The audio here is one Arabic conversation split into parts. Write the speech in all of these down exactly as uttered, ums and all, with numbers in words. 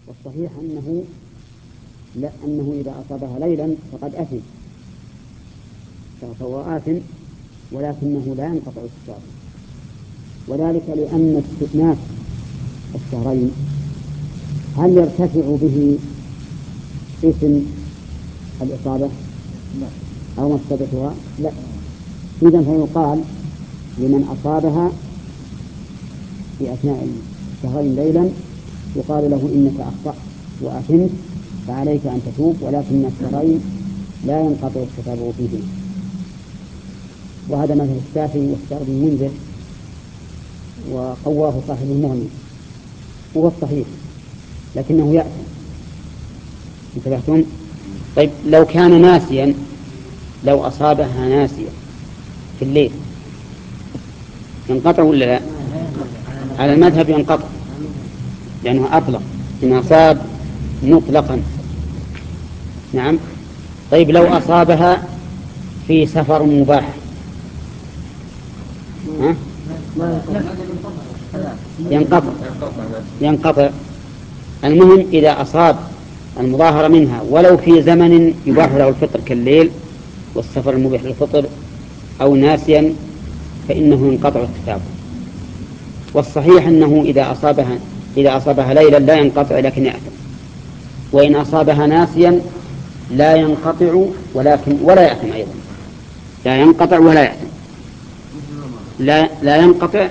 والصحيح أنه لا أنه إذا أصابها ليلا فقد أثم، فهو آثم، ولكنه لا ينقطع التتابع، وذلك لأن استئناف الشهرين هل يرتفع به اسم الإصابة أو مفتدتها؟ لا. إذن فيقال لمن أصابها في أثناء الشهرين ليلا يقال له إنك أخطأت وأثمت فعليك أن تتوب، ولكن الشهرين لا ينقطع التتابع فيه. وهذا مثل الشافعي واختار بن المنذر وقواه صاحب المغني، وهو الصحيح، لكنه يأتي. انتبهتم؟ طيب لو كان ناسيا، لو أصابها ناسيا في الليل ينقطع ولا لا؟ على المذهب ينقطع لأنه أطلق، إن أصاب مطلقا. نعم. طيب لو أصابها في سفر مباح ها؟ ينقطع ينقطع المهم إذا أصاب المظاهرة منها ولو في زمن يباح له الفطر كالليل والسفر المبيح للفطر أو ناسيا فإنه ينقطع التتابع. والصحيح أنه إذا أصابها إذا أصابها ليلا لا ينقطع لكن يأثم، وإن أصابها ناسيا لا ينقطع ولكن ولا يأثم أيضا، لا ينقطع ولا يأثم. لا لا ينقطع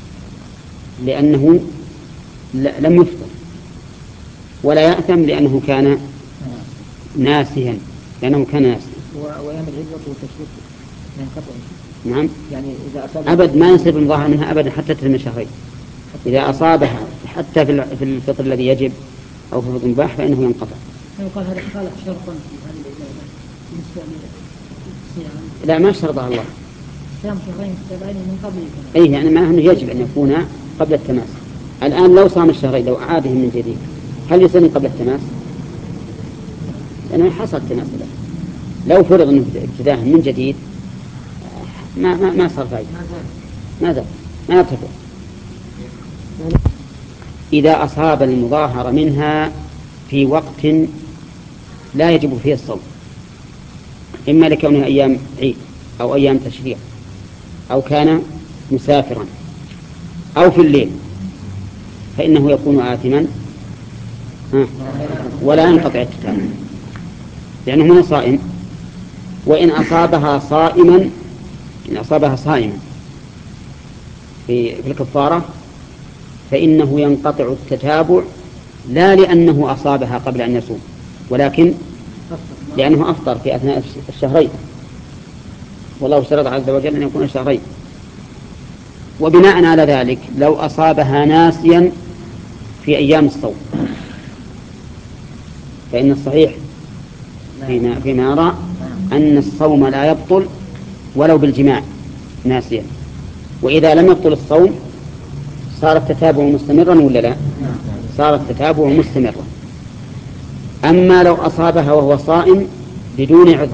لأنه لم يفطر، ولا يأثم لأنه كان ناسيا لأنه كان ناسيا. وأيام العدة والتشريق ينقطع. نعم. يعني إذا أصاب أبد ما ينصب المظاهر منها أبدا حتى تتم شهرين. إذا أصابها حتى في الفطر الذي يجب أو في الفطر المباح فإنه ينقطع. يقال هذا خالف شرطا في هذه الإجابة. لا ما شرطها الله. صيام شهرين متتابعين من قبل. أي يعني ما أنه يجب أن يكون قبل التماس. الآن لو صام الشهرين لو أعادهم من جديد هل يصير قبل التماس؟ لأنه حصل التماس له. لو فرض أنه ابتداء من جديد ما ما ما صار فايدة. ماذا؟ ما يرتفع. إذا أصاب المظاهر منها في وقت لا يجب فيه الصوم، إما لكونها أيام عيد أو أيام تشريع أو كان مسافرا أو في الليل فإنه يكون آثما ولا ينقطع التتابع لأنه من صائم. وإن أصابها صائما إن أصابها صائما في, في الكفارة فإنه ينقطع التتابع لا لأنه أصابها قبل أن يصوم ولكن لأنه أفطر في أثناء الشهرين، والله اشترط عز وجل أن يكون الشهرين. وبناء على ذلك لو أصابها ناسيا في أيام الصوم فإن الصحيح فيما, فيما أرى أن الصوم لا يبطل ولو بالجماع ناسيا، وإذا لم يبطل الصوم صار التتابع مستمرا ولا لا؟ صار التتابع مستمرا. أما لو أصابها وهو صائم بدون عذر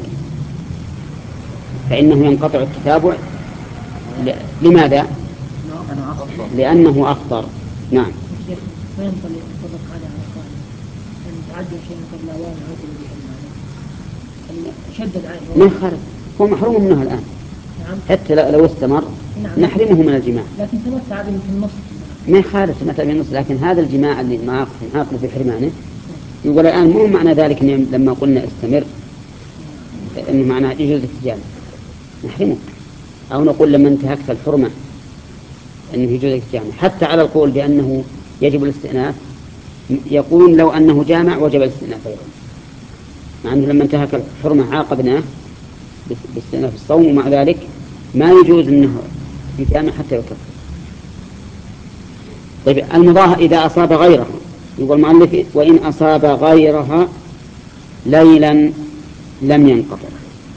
فإنه ينقطع التتابع. لماذا؟ لأنه أفطر. نعم. ما خالف، هو محروم منها الآن حتى لو استمر نحرمه من الجماع. لكن تمتع به في النص ما يخالف تمتع به النص، لكن هذا الجماع اللي ما عاقل في حرمانه يقول الآن مو معنى ذلك إن لما قلنا استمر إنه معناه يجوز الاتجاه نحرمه، أو نقول لما انتهكت الحرمة أنه يجوز الاتجاه. حتى على القول بأنه يجب الاستئناف يقول لو أنه جامع وجب الاستئناف أيضا، مع أنه لما انتهك الحرمة عاقبناه باستئناف الصوم، ومع ذلك ما يجوز أنه يجامع حتى يكفر. طيب المظاهر إذا أصاب غيرها يقول المؤلف وإن أصاب غيرها ليلا لم ينقطع.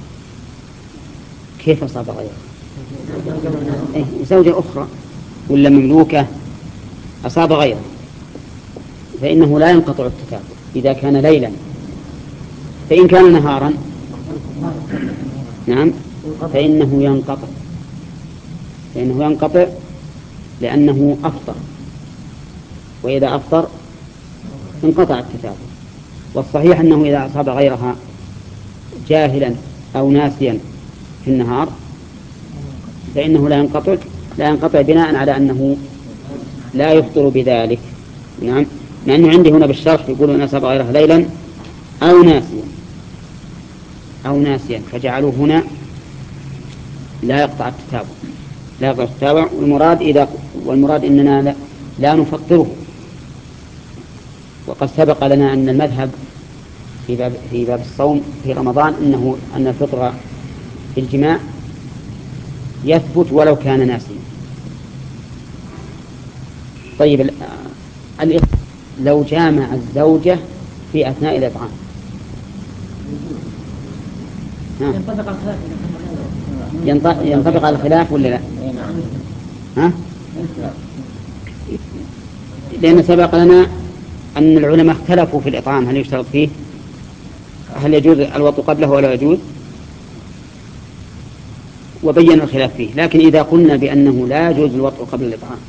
كيف أصاب غيرها؟ إيه زوجة أخرى ولا مملوكة أصاب غيرها فإنه لا ينقطع التتابع إذا كان ليلا. فإن كان نهارا نعم فإنه ينقطع فإنه ينقطع لأنه أفطر، وإذا أفطر انقطع التتابع. والصحيح أنه إذا أصاب غيرها جاهلا أو ناسيا في النهار فإنه لا ينقطع لا ينقطع بناء على أنه لا يفطر بذلك. نعم، لأنه عندي هنا بالشرح يقول أن أصاب غيرها ليلا أو ناسيا أو ناسيا فجعلوه هنا لا يقطع التتابع لا يقطع التتابع والمراد إذا والمراد إننا لا, لا نفطره. وقد سبق لنا أن المذهب في باب في باب الصوم في رمضان إنه أن الفطر في الجماع يثبت ولو كان ناسيا. طيب لو جامع الزوجة في أثناء الإطعام ينطبق على الخلاف ولا لا؟ ها؟ لأن سبق لنا أن العلماء اختلفوا في الإطعام هل يشترط فيه هل يجوز الوضوء قبله ولا يجوز وبين الخلاف فيه. لكن إذا قلنا بأنه لا يجوز الوضوء قبل الإطعام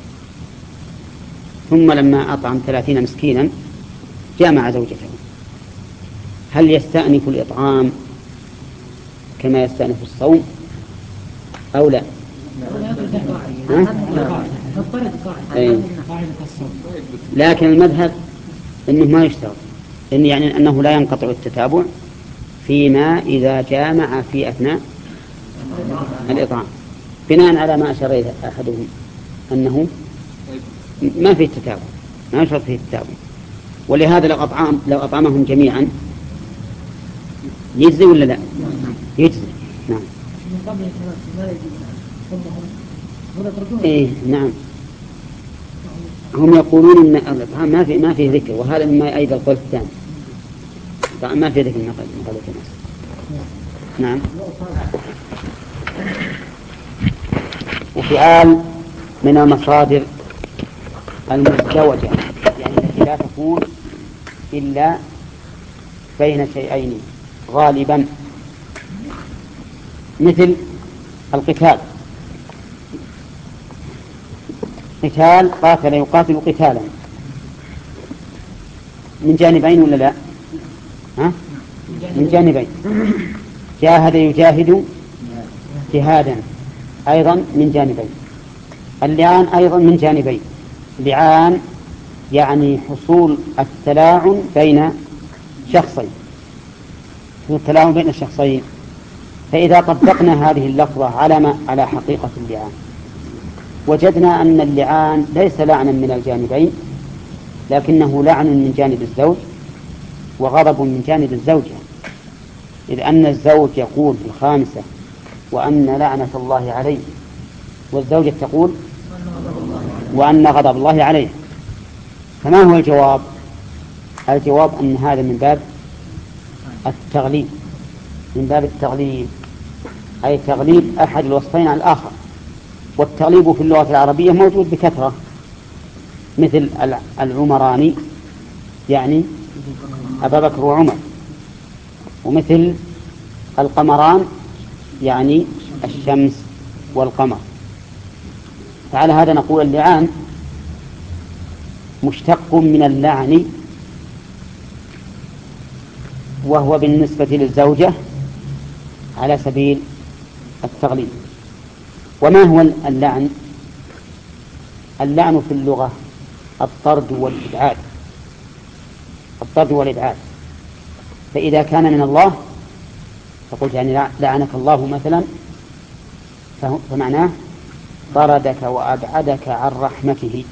ثم لما أطعم ثلاثين مسكينا جامع زوجته هل يستأنف الإطعام كما يستأنف الصوم أو لا؟ لكن المذهب أنه ما يشترط إن يعني أنه لا ينقطع التتابع فيما إذا جامع في أثناء الإطعام بناء على ما أشار إليه أحدهم أنه ما فيه تتابع ما يشترط فيه التتابع. ولهذا لو أطعم لو أطعمهم جميعا يجزي ولا لا؟ يجزي. نعم. إيه نعم. هم يقولون إن الإطعام ما في ما فيه ذكر وهذا مما يؤيد القول الثاني. طبعا ما في ذكر من قول الناس. نعم. وفعال من المصادر المزدوجة يعني التي لا تكون إلا بين شيئين غالبا مثل القتال. قتال قاتل يقاتل قتالا من جانبين ولا لا؟ ها؟ من جانبين. جاهد يجاهد جهادا أيضا من جانبين. اللعان أيضا من جانبين. لعان يعني حصول التلاعن بين شخصين التلاعن بين الشخصين. فإذا طبقنا هذه اللفظة على ما على حقيقة اللعان وجدنا أن اللعان ليس لعنا من الجانبين لكنه لعن من جانب الزوج وغضب من جانب الزوجة، إذ أن الزوج يقول في الخامسة وأن لعنة الله عليه والزوجة تقول وأن غضب الله عليه. فما هو الجواب؟ الجواب أن هذا من باب التغليب من باب التغليب أي تغليب أحد الوصفين على الآخر. والتغليب في اللغة العربية موجود بكثرة مثل العمراني يعني أبا بكر وعمر ومثل القمران يعني الشمس والقمر. فعلى هذا نقول اللعان مشتق من اللعن وهو بالنسبة للزوجة على سبيل التغليب. وما هو اللعن؟ اللعن في اللغة الطرد والإبعاد الطرد والإبعاد. فإذا كان من الله فقلت يعني لعنك الله مثلا فمعناه طردك وأبعدك عن رحمته.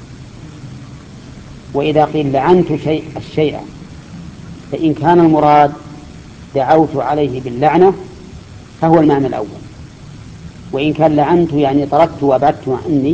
وإذا قيل لعنت شيء الشيء فإن كان المراد دعوت عليه باللعنة فهو المعنى الأول، وإن كان لعنت يعني طردت وأبعدت عني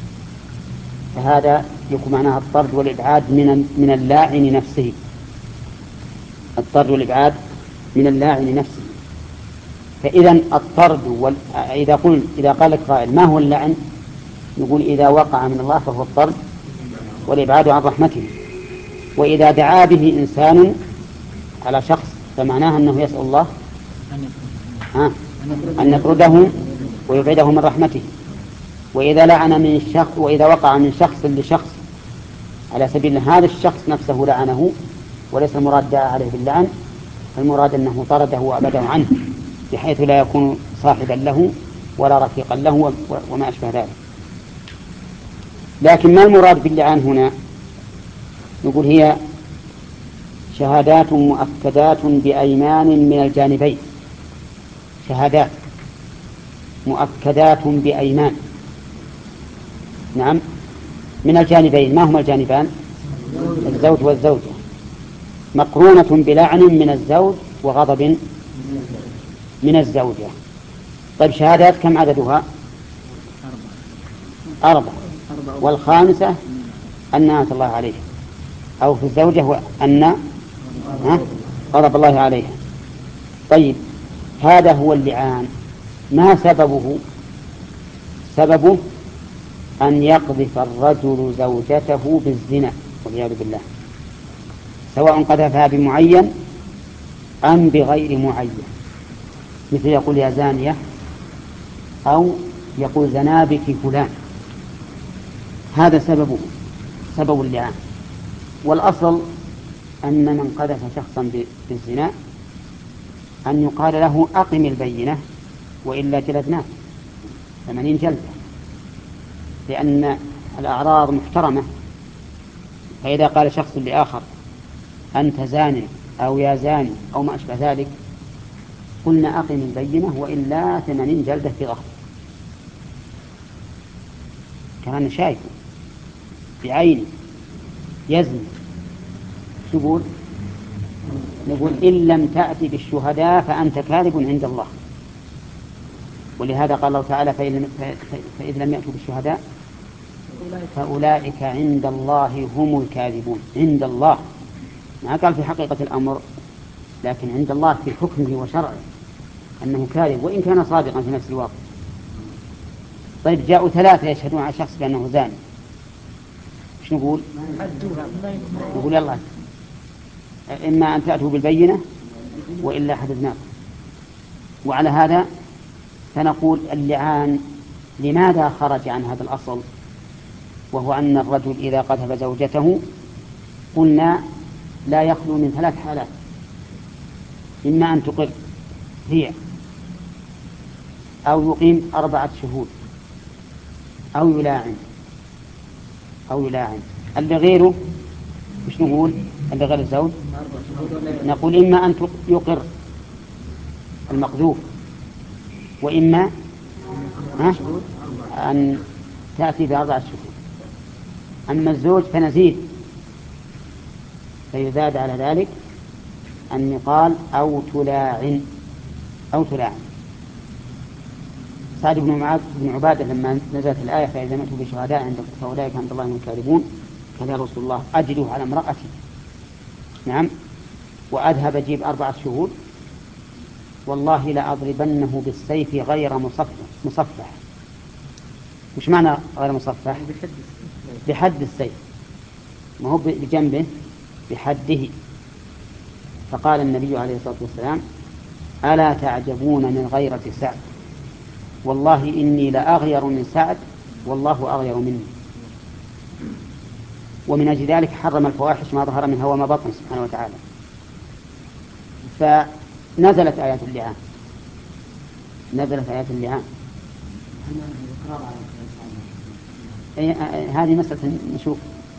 فهذا يكون معناها الطرد والإبعاد من من اللاعن نفسه الطرد والإبعاد من اللاعن نفسه. فإذا الطرد وال... إذا قل إذا قال لك قائل ما هو اللعن نقول إذا وقع من الله فهو الطرد والإبعاد عن رحمته. وإذا دعا به إنسان على شخص فمعناه أنه يسأل الله ها أن يطرده ويبعده من رحمته. وإذا لعن من شخص وإذا وقع من شخص لشخص على سبيل هذا الشخص نفسه لعنه، وليس المراد دعا عليه باللعن، المراد أنه طرده وأبعده عنه بحيث لا يكون صاحبا له ولا رفيقا له وما أشبه ذلك. لكن ما المراد باللعان هنا؟ نقول هي شهادات مؤكدات بأيمان من الجانبين، شهادات مؤكدات بأيمان، نعم، من الجانبين. ما هما الجانبان؟ الزوج والزوجة، مقرونة بلعن من الزوج وغضب من الزوجة. طيب شهادات كم عددها؟ أربعة، والخامسة أن نعمة الله عليه، أو في الزوجة أن غضب الله عليها. طيب هذا هو اللعان. ما سببه؟ سببه أن يقذف الرجل زوجته بالزنا والعياذ بالله، سواء قذفها بمعين أم بغير معين، مثل يقول يا زانية، أو يقول زنابك فلان. هذا سببه، سبب اللعان. والأصل أن من قذف شخصا بالزنا أن يقال له أقم البينة وإلا جلدناك ثمانين جلدة، لأن الأعراض محترمة. فإذا قال شخص لآخر أنت زان أو يا زاني أو ما أشبه ذلك، قلنا أقم البينة وإلا ثمانين جلدة في ظهر. كان شايفه بعيني يزني، نقول نقول إن لم تأتي بالشهداء فأنت كاذب عند الله. ولهذا قال الله تعالى فإذ لم يأتوا بالشهداء فأولئك عند الله هم الكاذبون. عند الله، ما قال في حقيقة الأمر، لكن عند الله في حكمه وشرعه أنه كاذب وإن كان صادقا في نفس الوقت. طيب جاءوا ثلاثة يشهدون على شخص بأنه زاني، ايش نقول؟ نقول يلا إما أن تأتوا بالبينة وإلا حدثناكم. وعلى هذا فنقول اللعان لماذا خرج عن هذا الأصل، وهو أن الرجل إذا قذف زوجته قلنا لا يخلو من ثلاث حالات: إما أن تقر هي، أو يقيم أربعة شهود، أو يلاعن أو يلاعن اللي غيره. مش نقول اللي غير الزوج؟ نقول إما أن يقر المقذوف، وإما أن تأتي بأربعة شهود. أما الزوج فنزيد، فيزاد على ذلك أن يقال أو تلاعن أو تلاعن. سعد بن معاذ بن عبادة لما نزلت الآية فإذا ماتوا بشهداء عندكم فأولئك عند الله هم الكاذبون، قال يا رسول الله أجده على امرأتي، نعم، وأذهب أجيب أربعة شهود، والله لأضربنه بالسيف غير مصفح. مصفح وش معنى غير مصفح؟ بحد السيف، ما هو بجنبه، بحده. فقال النبي عليه الصلاة والسلام ألا تعجبون من غيرة سعد، والله إني لأغير من سعد والله أغير مني. ومن أجل ذلك حرم الفواحش ما ظهر منها وما بطن سبحانه وتعالى. فنزلت آيات اللعان، نزلت آيات اللعان. هذه مسألة نشوف.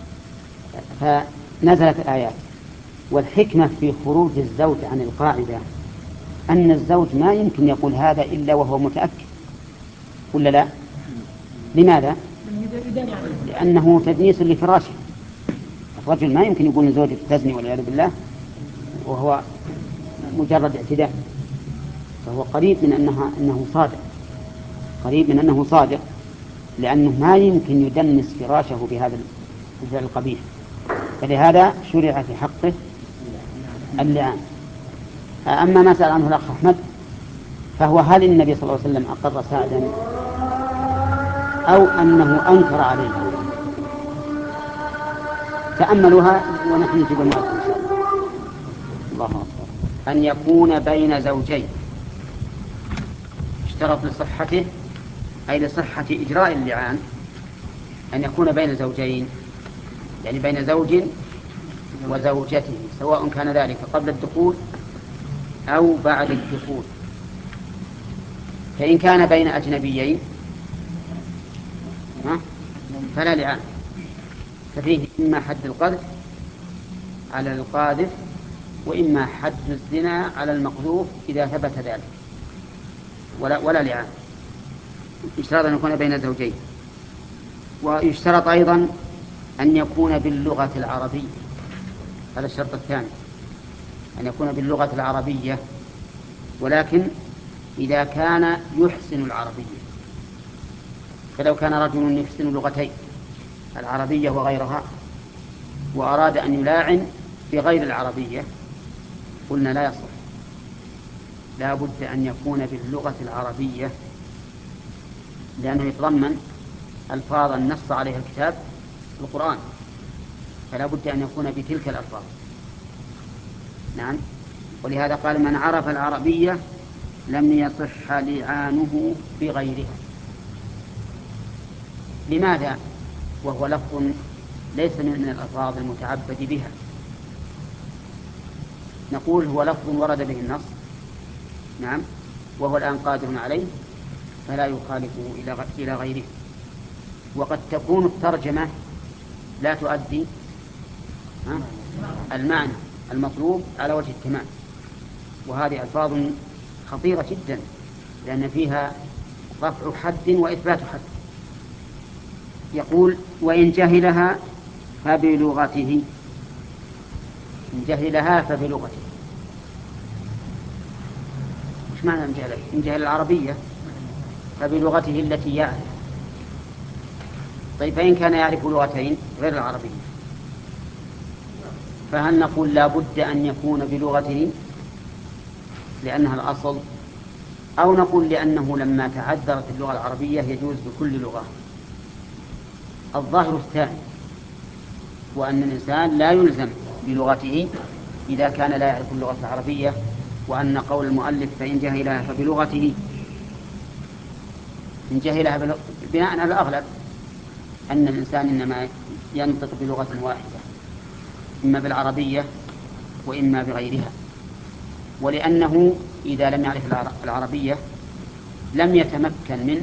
فنزلت الآيات. والحكمة في خروج الزوج عن القاعدة أن الزوج ما يمكن يقول هذا إلا وهو متأكد، ولا لا؟ لماذا؟ لأنه تدنيس لفراشه. الرجل ما يمكن يقول لزوجته تزني والعياذ بالله وهو مجرد اعتداء، فهو قريب من أنها أنه صادق، قريب من أنه صادق، لأنه ما يمكن يدنس فراشه بهذا الفعل القبيح. فلهذا شرع في حقه اللعان. أما ما سأل عنه الأخ أحمد فهو هل النبي صلى الله عليه وسلم أقر سعدا أو أنه أنكر عليه؟ تأملوها ونحن نجيب المعرفة إن شاء الله. الله أكبر. أن يكون بين زوجين، اشترط لصحته أي لصحة إجراء اللعان أن يكون بين زوجين. يعني بين زوج وزوجته، سواء كان ذلك قبل الدخول أو بعد الدخول. فإن كان بين أجنبيين فلا لعان، ففيه إما حد القذف على القاذف وإما حد الزنا على المقذوف إذا ثبت ذلك، ولا, ولا لعان، يشترط أن يكون بين زوجين. ويشترط أيضا أن يكون باللغة العربية، هذا الشرط الثاني، أن يكون باللغة العربية، ولكن إذا كان يحسن العربية. فلو كان رجل يحسن لغتين، العربية وغيرها، وأراد أن يلاعن بغير العربية، قلنا لا يصح، لا بد أن يكون باللغة العربية، لأنه يتضمن ألفاظا نص عليها الكتاب القرآن، فلا بد أن يكون بتلك الألفاظ. نعم. ولهذا قال من عرف العربية لم يصح لعانه بغيرها. لماذا؟ وهو لفظ ليس من الألفاظ المتعبد بها. نقول هو لفظ ورد به النص، نعم، وهو الآن قادر عليه، فلا يخالفه إلى غيره. وقد تكون الترجمة لا تؤدي المعنى المطلوب على وجه التمام، وهذه ألفاظ خطيرة جدا، لأن فيها رفع حد وإثبات حد. يقول وإن جهلها فبلغته، إن جهلها فبلغته. إيش معنى إن جهل؟ إن جهل العربية فبلغته التي يعرف. طيب فإن كان يعرف لغتين غير العربية، فهل نقول لا بد أن يكون بلغته لأنها الأصل، أو نقول لأنه لما تعذرت اللغة العربية يجوز بكل لغة؟ الظاهر الثاني، وأن الإنسان لا يلزم بلغته إذا كان لا يعرف اللغة العربية، وأن قول المؤلف فإن جهلها فبلغته، إن جهلها بلغ... بناء على الأغلب أن الإنسان إنما ينطق بلغة واحدة، إما بالعربية وإما بغيرها. ولأنه إذا لم يعرف العربية لم يتمكن من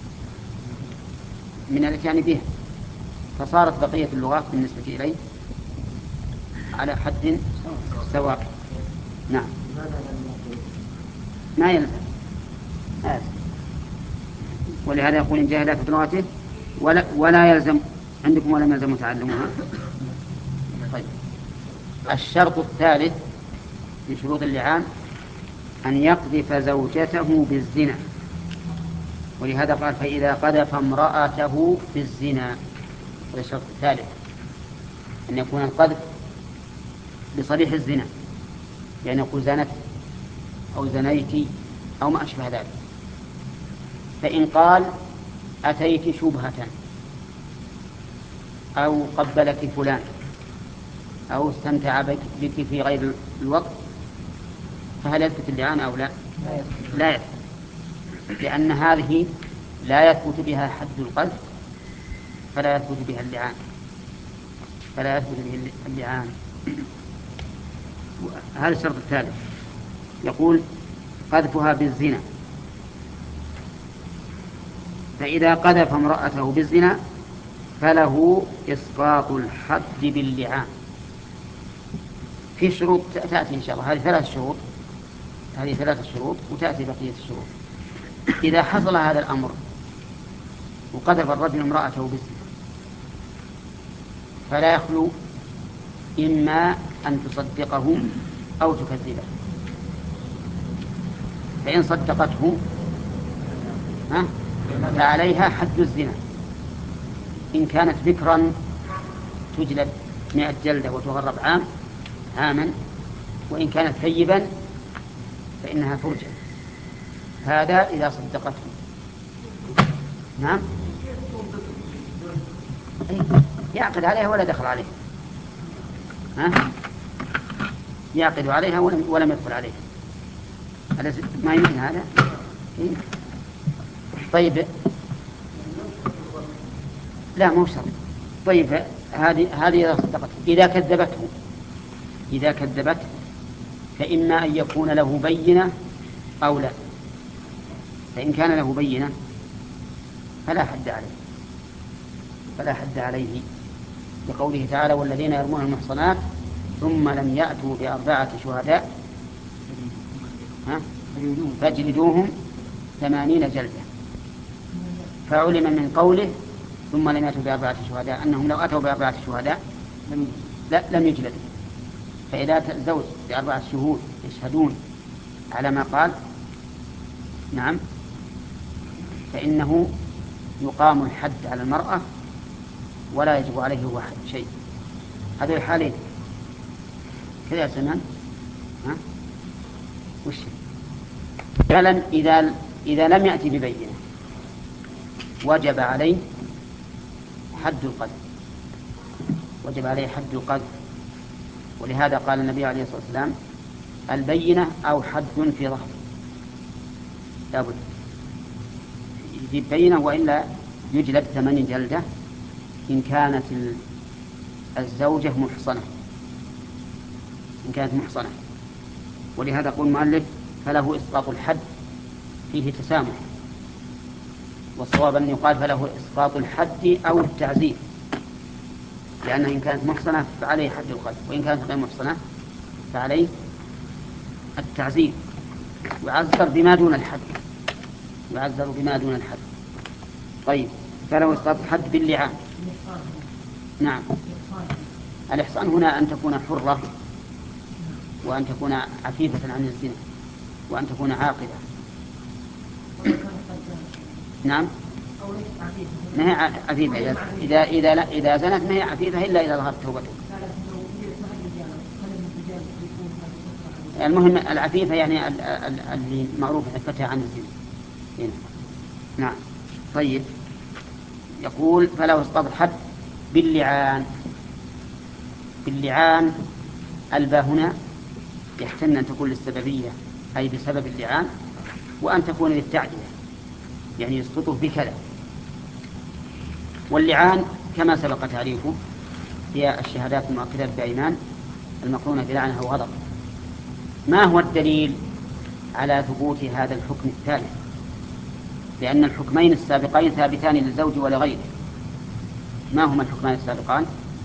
من الاتيان بها، فصارت بقية اللغات بالنسبة إليه على حد سواء. نعم. ما يلزم. آه. ولهذا يقول إن جهل في لغته ولا, ولا يلزم عندكم ولا يلزم تعلمها. طيب. الشرط الثالث من شروط اللعان أن يقذف زوجته بالزنا، ولهذا قال فإذا قذف امرأته بالزنا. هذا الشرط الثالث، أن يكون القذف بصريح الزنا، يعني يقول زنت أو زنيت أو ما أشبه ذلك. فإن قال أتيت شبهة أو قبلك فلان أو استمتع بك في غير الوقت، فهل يثبت اللعان أو لا؟ لا يثبت، لأن هذه لا يثبت بها حد القذف، فلا يثبت بها اللعان، فلا يثبت به اللعان. هذا الشرط الثالث. يقول قذفها بالزنا، فإذا قذف امرأته بالزنا فله إسقاط الحد باللعان. في شروط تأتي إن شاء الله، هذه ثلاث شروط، هذه ثلاث شروط وتأتي بقية الشروط. إذا حصل هذا الأمر وقذف الرجل امرأته بالزنا فلا يخلو إما أن تصدقه أو تكذبه. فإن صدقته فعليها حد الزنا، إن كانت ذكرا تجلد مئة جلدة وتغرب عام عاما، وإن كانت ثيبا فإنها ترجم. هذا إذا صدقته. نعم. يعقد عليها ولا دخل عليها، ها؟ يعقد عليها ولم, ولم يدخل عليها. هذا ما يمكن هذا. إيه؟ طيب لا مو شرط. طيب هذه هذه إذا صدقته. إذا كذبته إذا كذبته فإما أن يكون له بينة أو لا. فإن كان له بينة فلا حد عليه فلا حد عليه لقوله تعالى والذين يرمون المحصنات ثم لم يأتوا بأربعة شهداء فاجلدوهم ثمانين جلدة. فعلم من قوله ثم لم يأتوا بأربعة شهداء أنهم لو أتوا بأربعة شهداء لا لم يجلدوا. فإذا الزوج بأربعة شهود يشهدون على ما قال نعم فإنه يقام الحد على المرأة ولا يجب عليه هو شيء. هذه الحالين كذا يا سنان ها وش فعلا إذا إذا لم يأتي ببينة وجب عليه حد القذف وجب عليه حد القذف. ولهذا قال النبي عليه الصلاة والسلام البينة أو حد في ظهر لابد يجيب بينة وإلا يجلد ثمانين جلدة إن كانت الزوجة محصنة إن كانت محصنة. ولهذا قول المؤلف فله إسقاط الحد فيه تسامح. والصواب أن يقال فله إسقاط الحد أو التعزير لأنها إن كانت محصنة فعليه حد القذف وإن كانت غير محصنة فعليه التعزير يعذر بما دون الحد يعذر بما دون الحد. طيب فله إسقاط الحد باللعان. نعم الإحصان هنا أن تكون حرة وأن تكون عفيفة عن الزنا وأن تكون عاقلة. نعم ما هي عفيفة إذا إذا إذا, لا إذا زنت ما هي عفيفة إلا إذا ظهرت توبته. المهم العفيفة يعني اللي معروف عفتها عن الزنا. نعم طيب يقول فله إسقاط الحد باللعان. باللعان الباء هنا يحتمل أن تكون للسببية أي بسبب اللعان وأن تكون للتعدية يعني يسقطه بكذا. واللعان كما سبق تعريفه هي الشهادات المؤكدة بأيمان المقرونة بلعنة أو غضب. ما هو الدليل على ثبوت هذا الحكم الثالث؟ لأن الحكمين السابقين ثابتان للزوج ولغيره. ما هما الحكمان السابقان؟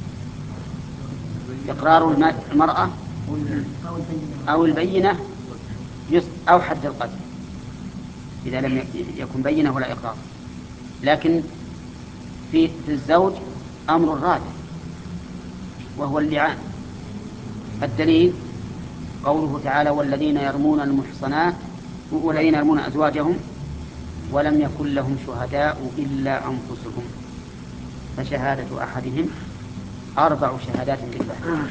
إقرار المرأة أو البينة أو حد القذف إذا لم يكن بينة ولا إقرار. لكن في الزوج أمر راجع وهو اللعان. الدليل قوله تعالى والذين يرمون المحصنات والذين يرمون أزواجهم ولم يكن لهم شهداء إلا أنفسهم فشهادة أحدهم أربع شهادات بالله.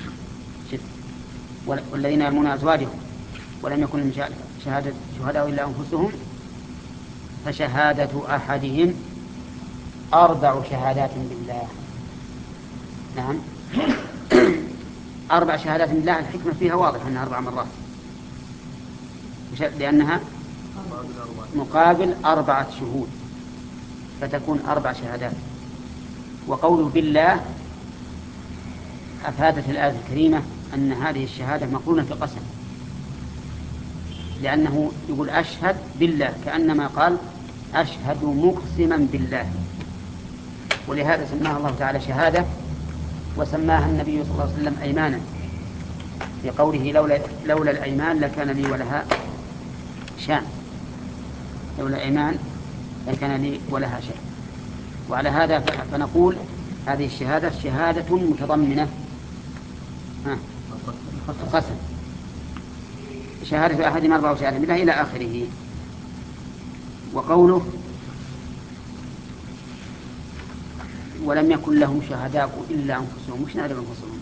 والذين يرمون أزواجهم ولم يكن لهم شهادة شهداء إلا أنفسهم فشهادة أحدهم أربع شهادات بالله. نعم أربع شهادات بالله الحكمة فيها واضح أنها أربع مرات لأنها مقابل أربعة شهود فتكون أربع شهادات. وقوله بالله أفادت الآية الكريمة أن هذه الشهادة مقرونة في قسم لأنه يقول أشهد بالله كأنما قال أشهد مقسما بالله. ولهذا سماها الله تعالى شهادة وسماها النبي صلى الله عليه وسلم أيمانا في قوله لولا, لولا الأيمان لكان لي ولها شان لولا الأيمان لكان لي ولها شان. وعلى هذا فنقول هذه الشهادة شهادة متضمنة قسم شهادة أحد أربع شهادة بالله إلى آخره. وقوله ولم يكن لهم شهداء إلا أنفسهم مش نعلم أنفسهم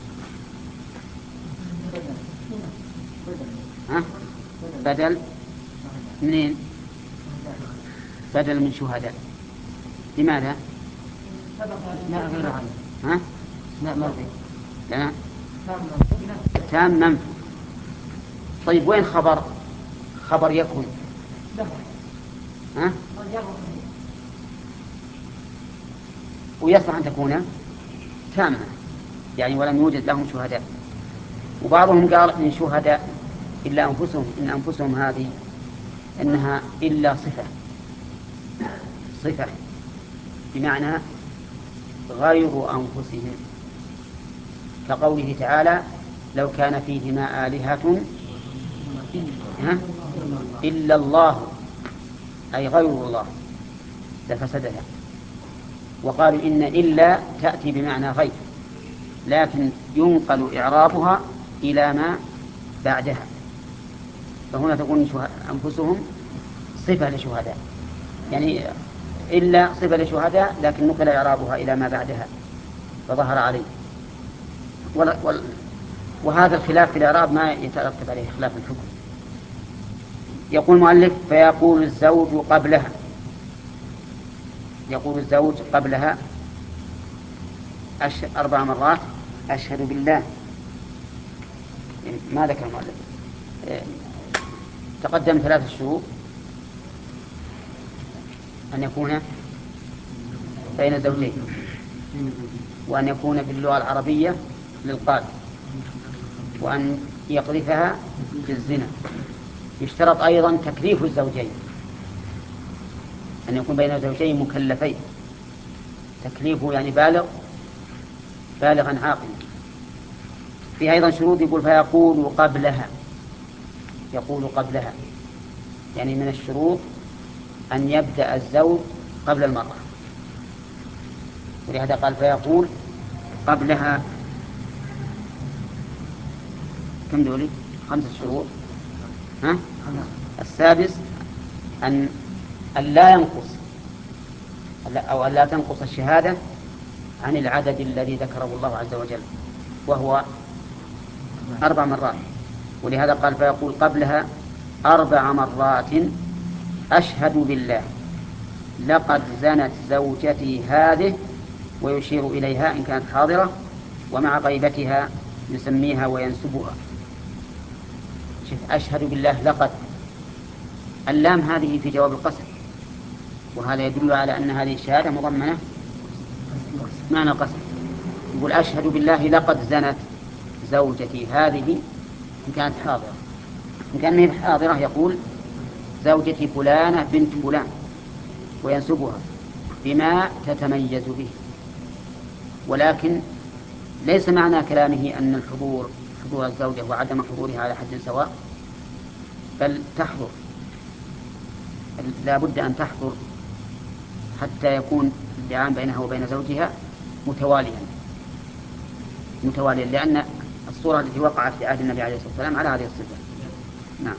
ها؟ بدل منين؟ بدل من شهداء. لماذا؟ لا غير عنه. ها؟ لا ما في. لا تام منفي. طيب وين خبر خبر يكن؟ ها؟ ويصلح أن تكون تامة، يعني ولم يوجد لهم شهداء. وبعضهم قال إن شهداء إلا أنفسهم، إن أنفسهم هذه إنها إلا صفة صفة بمعنى غير أنفسهم، كقوله تعالى لو كان فيهما آلهة إلا الله، أي غير الله لفسدها. وقالوا إن إلا تأتي بمعنى غير، لكن ينقل إعرابها إلى ما بعدها، فهنا تكون أنفسهم صفة لشهداء، يعني إلا صفة لشهداء لكن نقل إعرابها إلى ما بعدها فظهر عليه. وهذا الخلاف في الإعراب ما يترتب عليه خلاف الحكم. يقول المؤلف فيقول الزوج قبلها، يقول الزوج قبلها أشهد أربع مرات أشهد بالله. ما ذكر المؤلف، تقدم ثلاثة شروط: أن يكون بين زوجين، وأن يكون باللغة العربية للقاضي، وأن يقذفها بالزنا. يشترط أيضا تكليف الزوجين، أن يكون بين زوجين مكلفين، تكليفه يعني بالغ بالغا عاقلا. في أيضا شروط يقول فيقول قبلها، يقول قبلها يعني من الشروط أن يبدأ الزوج قبل المرأة، ولهذا قال فيقول قبلها. كم دولي؟ خمسة شروط. ها؟ السادس أن أن لا ينقص أو أن لا تنقص الشهادة عن العدد الذي ذكره الله عز وجل، وهو أربع مرات. ولهذا قال فيقول قبلها أربع مرات أشهد بالله لقد زنت زوجتي هذه، ويشير إليها إن كانت حاضرة، ومع غيبتها يسميها وينسبها. أشهد بالله لقد، اللام هذه في جواب القسم، وهذا يدل على أن هذه الشهادة مضمنة معنى القسم. يقول أشهد بالله لقد زنت زوجتي هذه إن كانت حاضرة. إن كانت حاضرة يقول زوجتي فلانة بنت فلان وينسبها بما تتميز به. ولكن ليس معنى كلامه أن الحضور حضور الزوجة وعدم حضورها على حد سواء، بل تحضر، لا بد أن تحضر حتى يكون الدعاء بينها وبين زوجها متواليا متواليا لأن الصورة التي وقعت في عهد النبي عليه الصلاة والسلام على هذه الصفة. نعم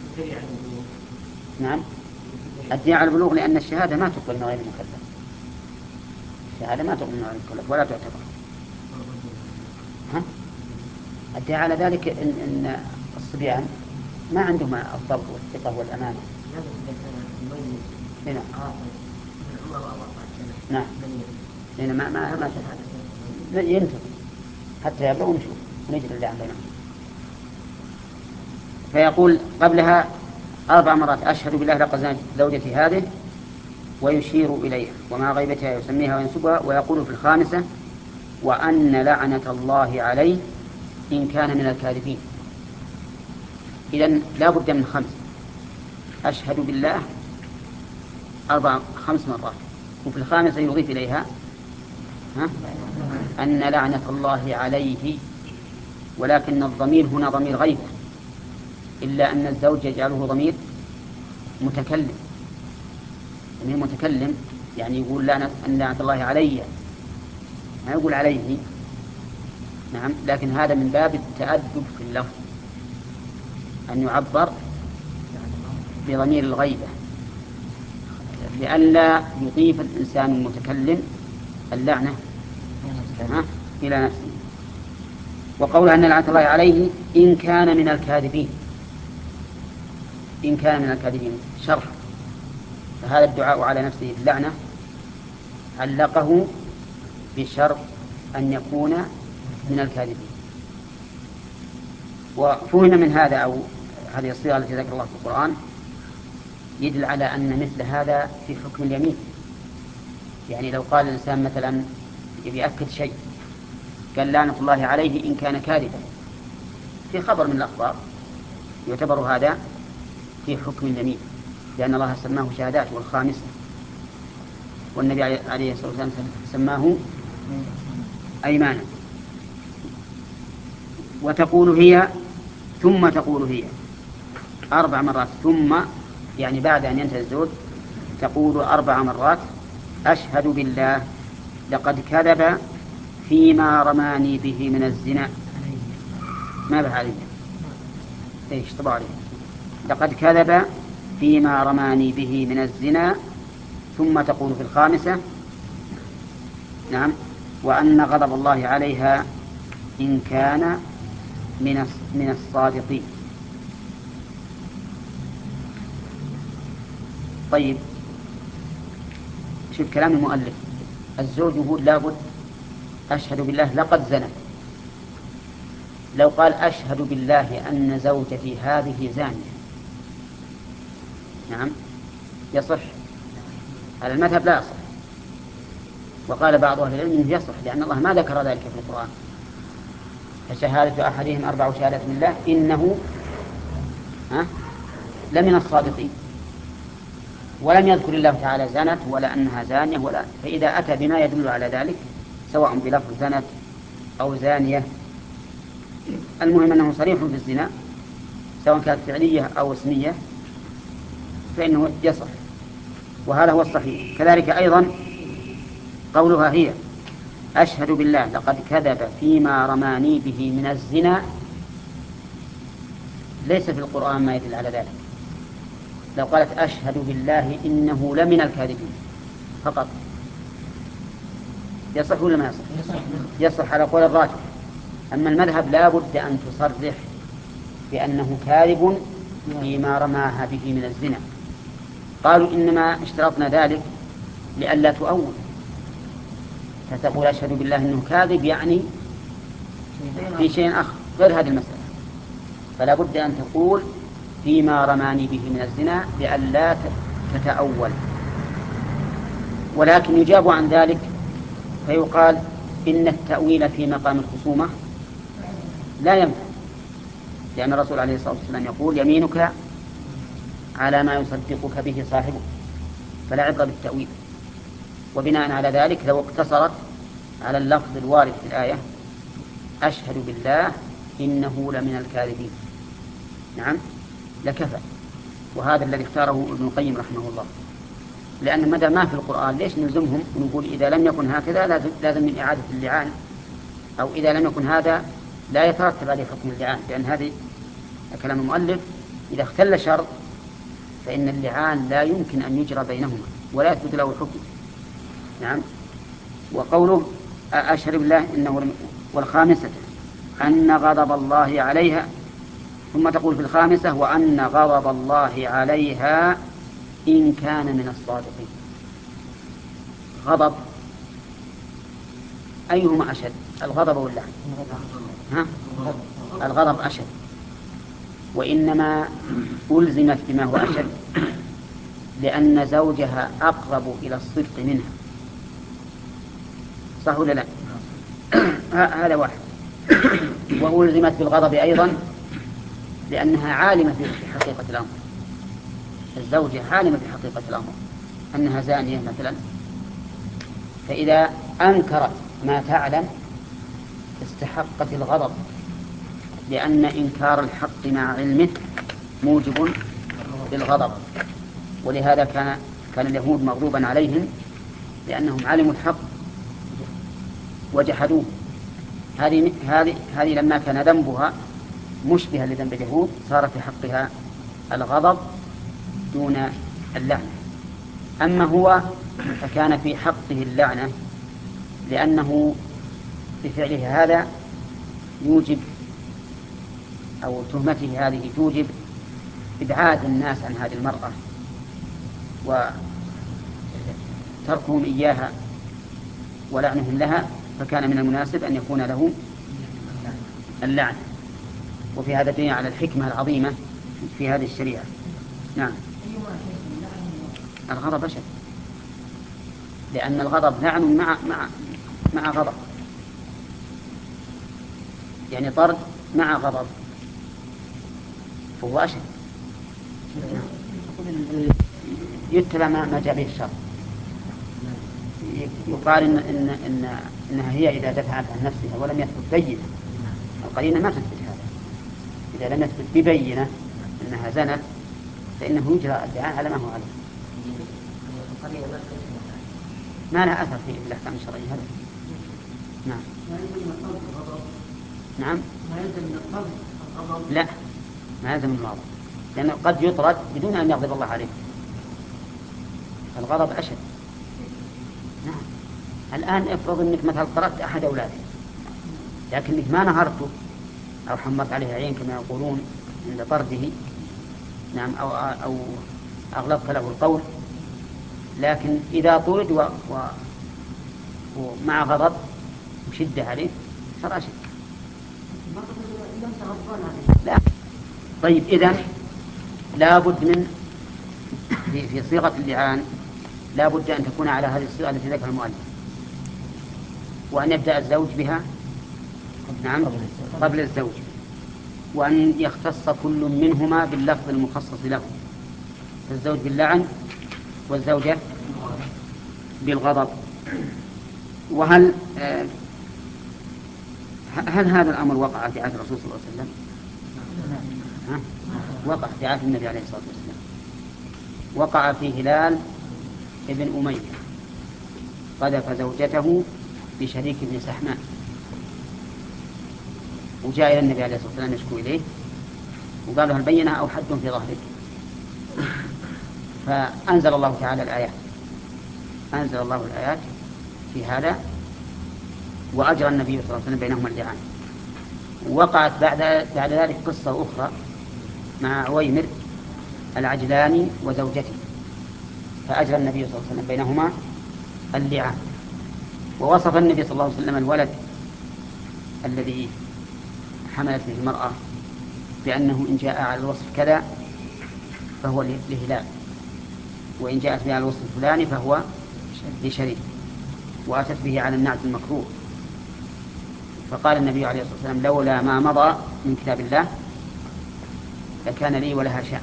نعم الدعاء على البلوغ، لأن الشهادة ما تقبل من غير مكلف، الشهادة ما تقبل من غير مكلف ولا تعتبر. ها؟ الدعاء على ذلك إن, إن الصبيان ما عندهم الضبط والثقة والأمانة. هنا نعم هنا ما ما ما شهادة ينتظر حتى يبلغ ونشوف ونجري اللي عندنا. فيقول قبلها أربع مرات أشهد بالله لقد زنت زوجتي هذه، ويشير إليها ومع غيبتها يسميها وينسبها. ويقول في الخامسة وأن لعنة الله عليه إن كان من الكاذبين. إذن لا بد من خمس: أشهد بالله أربع خمس مرات، وفي الخامسة يضيف إليها ها؟ أن لعنة الله عليه، ولكن الضمير هنا ضمير غيبة، إلا أن الزوج يجعله ضمير متكلم، ضمير متكلم يعني يقول لعنة أن لعنة الله علي، ما يقول عليه. نعم، لكن هذا من باب التأدب في اللفظ أن يعبر بضمير الغيبة لئلا يضيف الإنسان المتكلم اللعنة إلى نفسه. وقول أن لعنة الله عليه إن كان من الكاذبين، إن كان من الكاذبين شرح، فهذا الدعاء على نفسه اللعنة علقه بشرط أن يكون من الكاذبين. وفهم من هذا أو هذه الصيغة التي ذكر الله في القرآن يدل على أن مثل هذا في حكم اليمين. يعني لو قال الإنسان مثلا يبي يأكد شيء قال لعنة الله عليه إن كان كاذبا في خبر من الأخبار، يعتبر هذا في حكم اليمين، لأن الله سماه شهادات والخامسة، والنبي عليه الصلاة والسلام سماه أيمانا. وتقول هي ثم تقول هي أربع مرات، ثم يعني بعد أن ينتهي الزوج تقول أربع مرات أشهد بالله لقد كذب فيما رماني به من الزنا. ما به عليه ايش طبع عليه؟ لقد كذب فيما رماني به من الزنا. ثم تقول في الخامسة نعم وأن غضب الله عليها إن كان من من الصادقين. طيب شوف كلام المؤلف، الزوج يقول لابد أشهد بالله لقد زنت. لو قال أشهد بالله أن زوجتي هذه زانية نعم يصح، على المذهب لا يصح. وقال بعض أهل العلم إنه يصح، لأن الله ما ذكر ذلك في القرآن. فشهادة أحدهم أربع شهادات بالله إنه ها لمن الصادقين، ولم يذكر الله تعالى زنت ولا أنها زانية ولا. فإذا أتى بما يدل على ذلك سواء بلفظ زنت أو زانية، المهم أنه صريح في الزنا سواء كانت فعلية أو اسمية فإنه يصح، وهذا هو الصحيح. كذلك أيضا قولها هي أشهد بالله لقد كذب فيما رماني به من الزنا، ليس في القرآن ما يدل على ذلك. لو قالت أشهد بالله إنه لمن الكاذبين فقط يصح ولا ما يصح؟ يصح على قول الراجح. أما المذهب لا بد أن تصرح بأنه كاذب فيما رماها به من الزنا. قالوا إنما اشترطنا ذلك لئلا تؤول، فتقول أشهد بالله إنه كاذب يعني في شيء آخر غير هذه المسألة، فلا بد أن تقول فيما رماني به من الزنا لئلا تتأول. ولكن يجاب عن ذلك فيقال إن التأويل في مقام الخصومة لا ينفع، لأن الرسول عليه الصلاة والسلام يقول يمينك على ما يصدقك به صاحبك، فلا عبرة بالتأويل. وبناء على ذلك لو اقتصرت على اللفظ الوارد في الآية أشهد بالله إنه لمن الكاذبين نعم لكفى. وهذا الذي اختاره ابن القيم رحمه الله، لأن مدى ما في القرآن ليش نلزمهم ونقول إذا لم يكن هكذا لازم من إعادة اللعان، أو إذا لم يكن هذا لا يترتب عليه حكم اللعان، لأن هذه كلام المؤلف إذا اختل شرط فإن اللعان لا يمكن أن يجرى بينهما ولا يثبت له حكم نعم. وقوله أشهد بالله إنه والخامسة أن غضب الله عليها، ثم تقول في الخامسة وأن غضب الله عليها إن كان من الصادقين. غضب أيهما أشد، الغضب ولا ها؟ الغضب أشد، وإنما ألزمت بما هو أشد لأن زوجها أقرب إلى الصدق منها، صح ولا لا؟ هذا واحد. وألزمت بالغضب أيضا لأنها عالمة في حقيقة الأمر، الزوجة عالمة في حقيقة الأمر أنها زانية مثلا، فإذا أنكرت ما تعلم استحقت الغضب، لأن إنكار الحق مع علمه موجب للغضب. ولهذا كان كان اليهود مغضوبا عليهم لأنهم علموا الحق وجحدوه. هذه هذه هذه لما كان ذنبها مشبها لذنب اليهود صار في حقها الغضب دون اللعنة. أما هو فكان في حقه اللعنة، لأنه بفعله هذا يوجب أو تهمته هذه توجب إبعاد الناس عن هذه المرأة وتركهم إياها ولعنهم لها، فكان من المناسب أن يكون له اللعنة. وفي هذا دليل على الحكمة العظيمة في هذه الشريعة. نعم الغضب أشد، لأن الغضب لعن مع مع مع غضب، يعني طرد مع غضب فهو أشد. يتبع ما جاء به الشرع. يقال إن, إن, إن إنها هي إذا دفعت عن نفسها ولم يثبت بينة، القرينة ما تثبت هذا. إذا لم يثبت ببينة أنها زنت فإنه يجرى الدعاء على ما هو عليه، ما لها أثر في الأحكام الشرعية هذا. نعم. نعم. لا، ما يلزم من الغضب، لأنه قد يطرد بدون أن يغضب الله عليه. الغضب أشد. نعم. الآن افرض أنك مثلا طردت أحد أولادك لكنك ما نهرته أو حمرت عليه عين كما يقولون عند طرده، نعم، أو, أو أغلبت له القول، لكن إذا طرد و... و... ومع غضب وشدة عليه صار أشد. لا. طيب إذن لا بد من في, في صيغة اللعان لا بد أن تكون على هذه الصيغة التي ذكرها المؤلف، وأن يبدأ الزوج بها نعم قبل الزوج، وأن يختص كل منهما باللفظ المخصص له، الزوج باللعن والزوجة بالغضب. وهل آه هل هذا الأمر وقع في عهد الرسول صلى الله عليه وسلم؟ ها؟ وقع في عهد النبي عليه الصلاة والسلام. وقع في هلال ابن أمية قذف زوجته بشريك بن سحمان، وجاء إلى النبي عليه الصلاة والسلام يشكو إليه وقال له البينة أو حد في ظهرك. فأنزل الله تعالى الآيات أنزل الله الآيات في هذا، وأجرى النبي صلى الله عليه وسلم بينهما اللعان. وقعت بعد بعد ذلك قصة أخرى مع عويمر العجلاني وزوجته، فأجرى النبي صلى الله عليه وسلم بينهما اللعان. ووصف النبي صلى الله عليه وسلم الولد الذي حملت به المرأة بأنه إن جاء على الوصف كذا فهو لهلال، وإن جاءت به على الوصف الفلاني فهو لشريك، وأتت به على النعت المكروه. فقال النبي عليه الصلاة والسلام لولا ما مضى من كتاب الله لكان لي ولها شأن.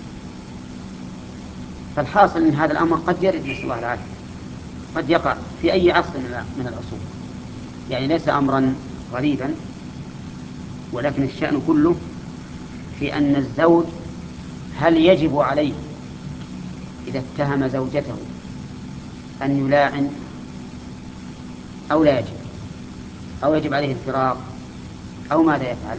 فالحاصل من هذا الأمر قد يرد نسأل الله العافية، قد يقع في أي عصر من العصور، يعني ليس أمرا غريبا، ولكن الشأن كله في أن الزوج هل يجب عليه إذا اتهم زوجته أن يلاعن أو لا يجب، أو يجب عليه الفراق، أو ماذا يفعل.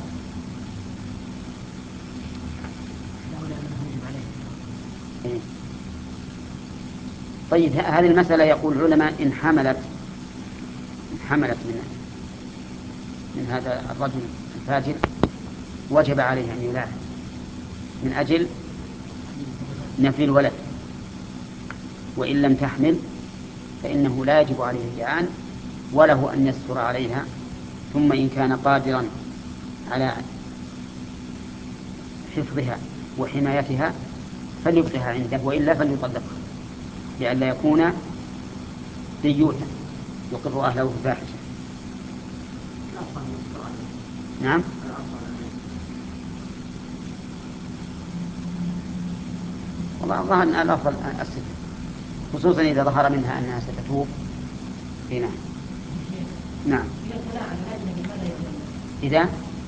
طيب هذه المسألة يقول العلماء إن حملت إن حملت من من هذا الرجل الفاجر وجب عليه أن يلاعن من أجل نفي الولد، وإن لم تحمل فإنه لا يجب عليه اللعان، وله أن يستر عليها، ثم إن كان قادرا على حفظها وحمايتها فليبقها عنده، وإلا فليطلقها لئلا يكون ديوثا يقر أهله في الفاحشة. نعم. والله ظهر أن الأفضل الستر، خصوصا إذا ظهر منها أنها ستتوب. هنا نعم. إذا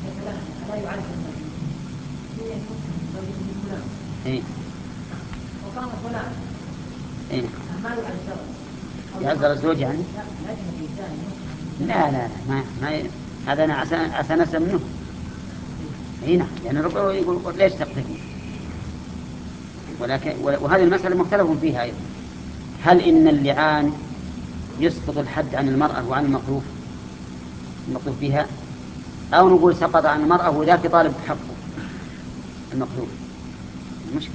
إيه إيه يعذر الزوج يعني؟ لا لا لا ما ما هذا أنا أتنسى منه. هنا يعني ربما يقول ليش تقتفي، ولكن وهذه المسألة مختلف فيها أيضا. هل إن اللعان يسقط الحد عن المرأة وعن المخلوف المخلوف بها، أو نقول سقط عن المرأة وذاك طالب حقه المخلوف؟ مشكلة.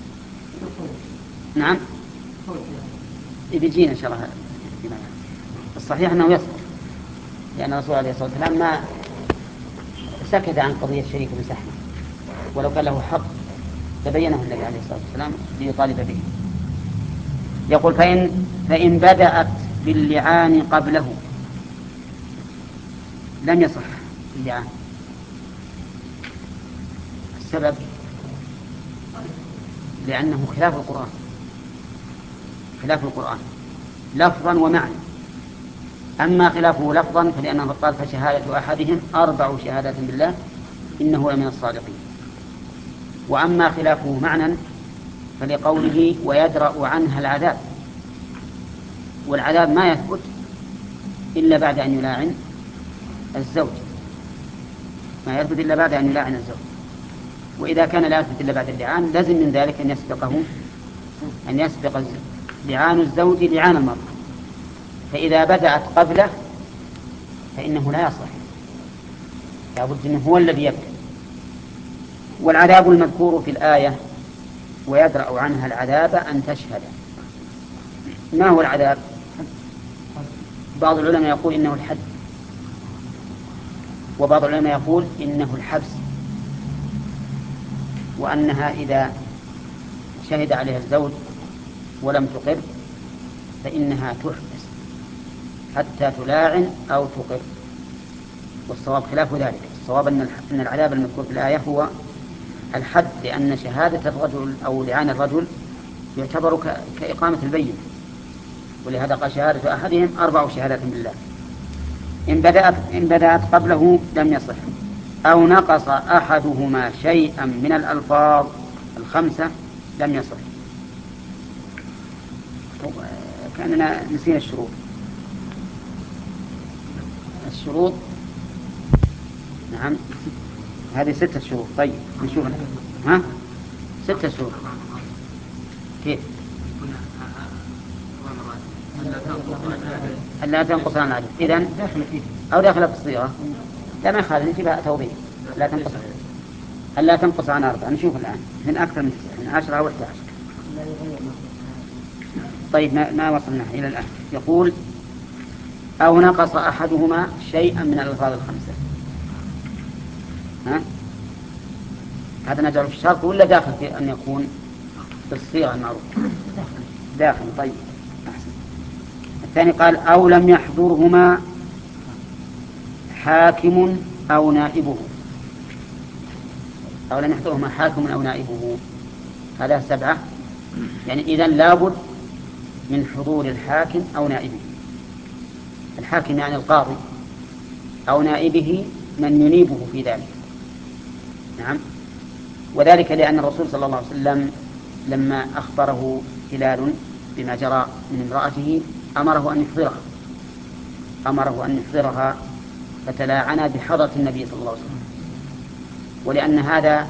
نعم بيجينا إن شاء الله. الصحيح أنه يسقط، لأن الرسول عليه الصلاة والسلام ما سكت عن قضية شريك بن سحمة، ولو كان له حق تبينه النبي عليه الصلاة والسلام ليطالب به. يقول فإن, فإن بدأت باللعان قبله لم يصح اللعان، السبب لأنه خلاف القرآن، خلاف القرآن لفظا ومعنى. أما خلافه لفظا فلأنه قال فشهادة أحدهم أربع شهادات بالله إنه لمن الصادقين. وأما خلافه معنى فلقوله ويدرأ عنها العذاب، والعذاب ما يثبت إلا بعد أن يلاعن الزوج، ما يثبت إلا بعد أن يلاعن الزوج. وإذا كان لا يثبت إلا بعد اللعان لازم من ذلك أن يسبقه أن يسبق لعان الزوج لعان المرأة، فإذا بدأت قبله فإنه لا يصح، لابد أنه هو الذي يبدأ. والعذاب المذكور في الآية ويدرأ عنها العذاب أن تشهد. ما هو العذاب؟ بعض العلماء يقول إنه الحد، وبعض العلماء يقول إنه الحبس، وأنها إذا شهد عليها الزوج ولم تقر فإنها تحبس حتى تلاعن أو تقر. والصواب خلاف ذلك، الصواب أن العذاب المذكور في الآية هو الحد، لأن شهادة الرجل أو لعان الرجل يعتبر كإقامة البينة، ولهذا قال شهادة أحدهم أربع شهادات بالله. إن بدأت, إن بدأت قبله لم يصح، أو نقص أحدهما شيئا من الألفاظ الخمسة لم يصح. كأننا نسينا الشروط. الشروط نعم هذه ستة شروط. طيب نشوف ها ستة شروط كيف؟ ألا تنقص عن العدد إذن أو داخل في الصيغة لا ما يخالف نجيبها توضيح. لا تنقص ألا تنقص عن أربعة. نشوف الآن من أكثر من من عشرة أو إحدى عشر. طيب ما, ما وصلنا إلى الآن. يقول أو نقص أحدهما شيئا من الألفاظ الخمسة. ها هذا نجعل في الشرط ولا داخل في أن يكون بالصيغة المعروفة؟ داخل. طيب أحسن. الثاني قال أو لم يحضرهما حاكم أو نائبه. أو لم يحضرهما حاكم أو نائبه، هذا سبعة. يعني إذن لابد من حضور الحاكم أو نائبه. الحاكم يعني القاضي، أو نائبه من ينيبه في ذلك. نعم. وذلك لأن الرسول صلى الله عليه وسلم لما أخبره هلال بما جرى من امرأته أمره أن يحضرها أمره أن يحضرها فتلاعنا بحضرة النبي صلى الله عليه وسلم. ولأن هذا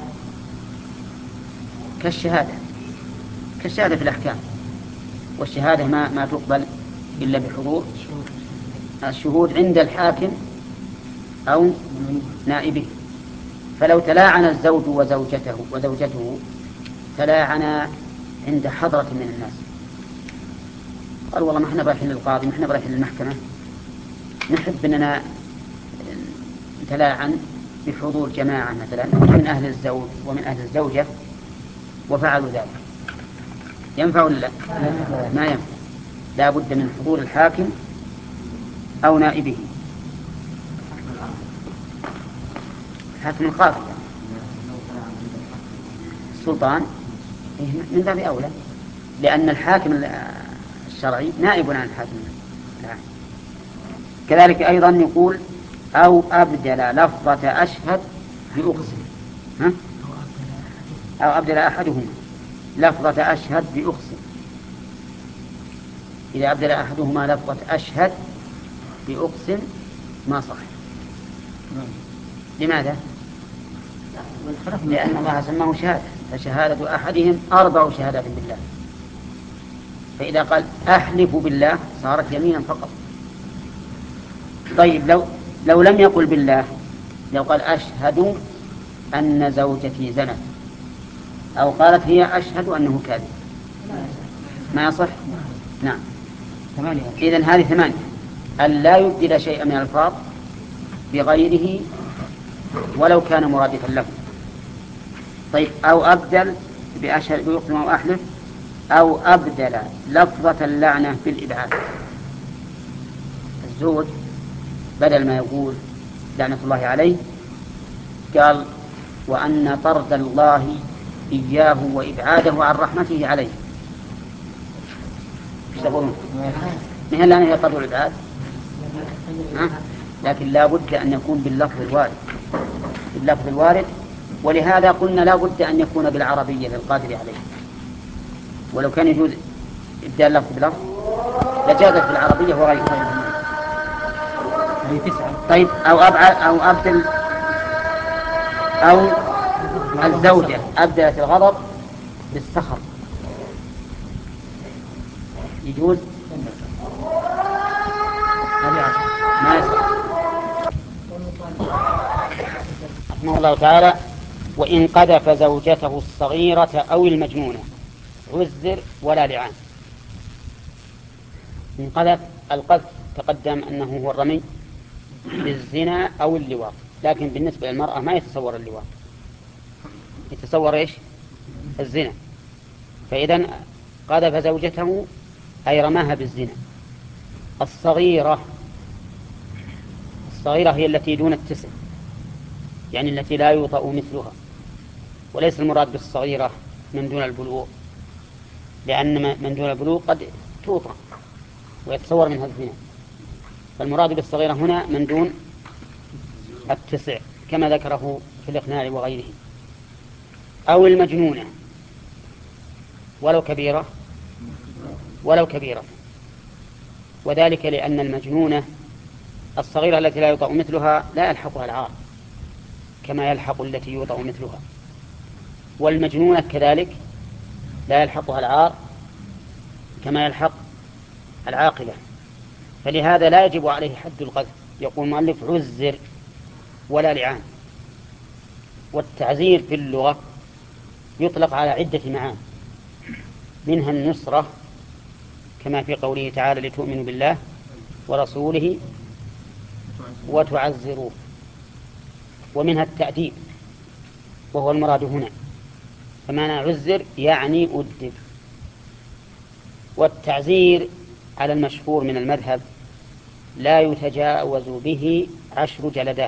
كالشهادة كالشهادة في الأحكام، والشهادة ما, ما تقبل إلا بحضور الشهود عند الحاكم أو نائبه. فلو تلاعن الزوج وزوجته وزوجته تلاعنا عند حضرة من الناس، قال والله ما احنا رايحين للقاضي، ما احنا رايحين للمحكمة، نحب أننا نتلاعن بحضور جماعة مثلا من أهل الزوج ومن أهل الزوجة، وفعلوا ذلك. ينفع ولا لا؟ ما ينفع. لا بد من حضور الحاكم أو نائبه. الحاكم القاضي السلطان من باب أولى، لأن الحاكم الشرعي نائب عن الحاكم العام. كذلك أيضا يقول أو أبدل لفظة أشهد بأقسم. ها؟ أو أبدل أحدهما لفظة أشهد بأقسم. إذا أبدل أحدهما لفظة أشهد بأقسم ما صح. لماذا؟ لأن الله سماه شهادة، فشهادة أحدهم أربع شهادات بالله. فإذا قال أحلف بالله صارت يمينا فقط. طيب لو لو لم يقل بالله، لو قال أشهد أن زوجتي زنت، أو قالت هي أشهد أنه كاذب، ما يصح؟ نعم. إذن هذه ثمانية. أن لا يبدل شيئا من الألفاظ بغيره ولو كان مرادفا له. طيب أو أبدل بأشهد بيقسم أو أحلف، أو أبدل لفظة اللعنة بالإبعاد. الزوج بدل ما يقول لعنة الله عليه قال وأن طرد الله إياه وإبعاده عن رحمته عليه. ايش تقولون؟ نهي لا نهي طرد العباد، لكن لا بد أن يكون باللفظ الوارد، باللفظ الوارد. ولهذا قلنا لا بد أن يكون بالعربية للقادر عليه، ولو كان يجوز إبدال اللفظ بلفظ لجازت بالعربية وغيرها. طيب أو أبعد أو أبدل أو الزوجة أبدلت الغضب بالسخط يجوز؟ ما يصح. رحمه الله تعالى: وإن قذف زوجته الصغيرة أو المجنونة عذر ولا لعان. إن قذف، القذف تقدم أنه هو الرمي بالزنا أو اللواط، لكن بالنسبة للمرأة ما يتصور اللواط، يتصور إيش؟ الزنا. فإذا قذف زوجته أي رماها بالزنا. الصغيرة، الصغيرة هي التي دون التسع، يعني التي لا يوطأ مثلها، وليس المراد بالصغيرة من دون البلوغ، لأن من دون البلوغ قد توطأ ويتصور منها الزنا، فالمراد بالصغيرة هنا من دون التسع كما ذكره في الإقناع وغيره. أو المجنونة ولو كبيرة، ولو كبيرة، وذلك لأن المجنونة الصغيرة التي لا يوطأ مثلها لا يلحقها العار كما يلحق التي يوطأ مثلها، والمجنونة كذلك لا يلحقها العار كما يلحق العاقلة، فلهذا لا يجب عليه حد القذف. يقول المؤلف: عذر ولا لعان. والتعزير في اللغة يطلق على عدة معاني، منها النصرة كما في قوله تعالى: لتؤمنوا بالله ورسوله وتعزروه، ومنها التأديب وهو المراد هنا، فمعنى عذر يعني أدب. والتعزير على المشهور من المذهب لا يتجاوز به عشر جلدات،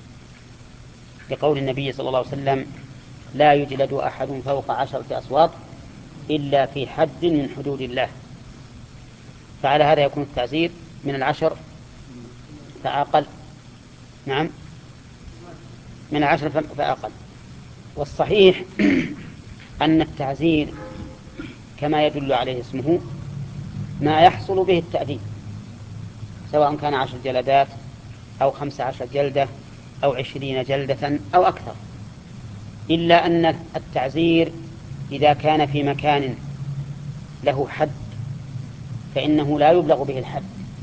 لقول النبي صلى الله عليه وسلم: لا يجلد أحد فوق عشرة أصوات إلا في حد من حدود الله. فعلى هذا يكون التعزير من العشر فأقل. نعم، من العشر فأقل. والصحيح أن التعزير كما يدل عليه اسمه ما يحصل به التأديب، سواء كان عشر جلدات أو خمس عشر جلدة أو عشرين جلدة أو أكثر، إلا أن التعزير إذا كان في مكان له حد فإنه لا يبلغ به الحد.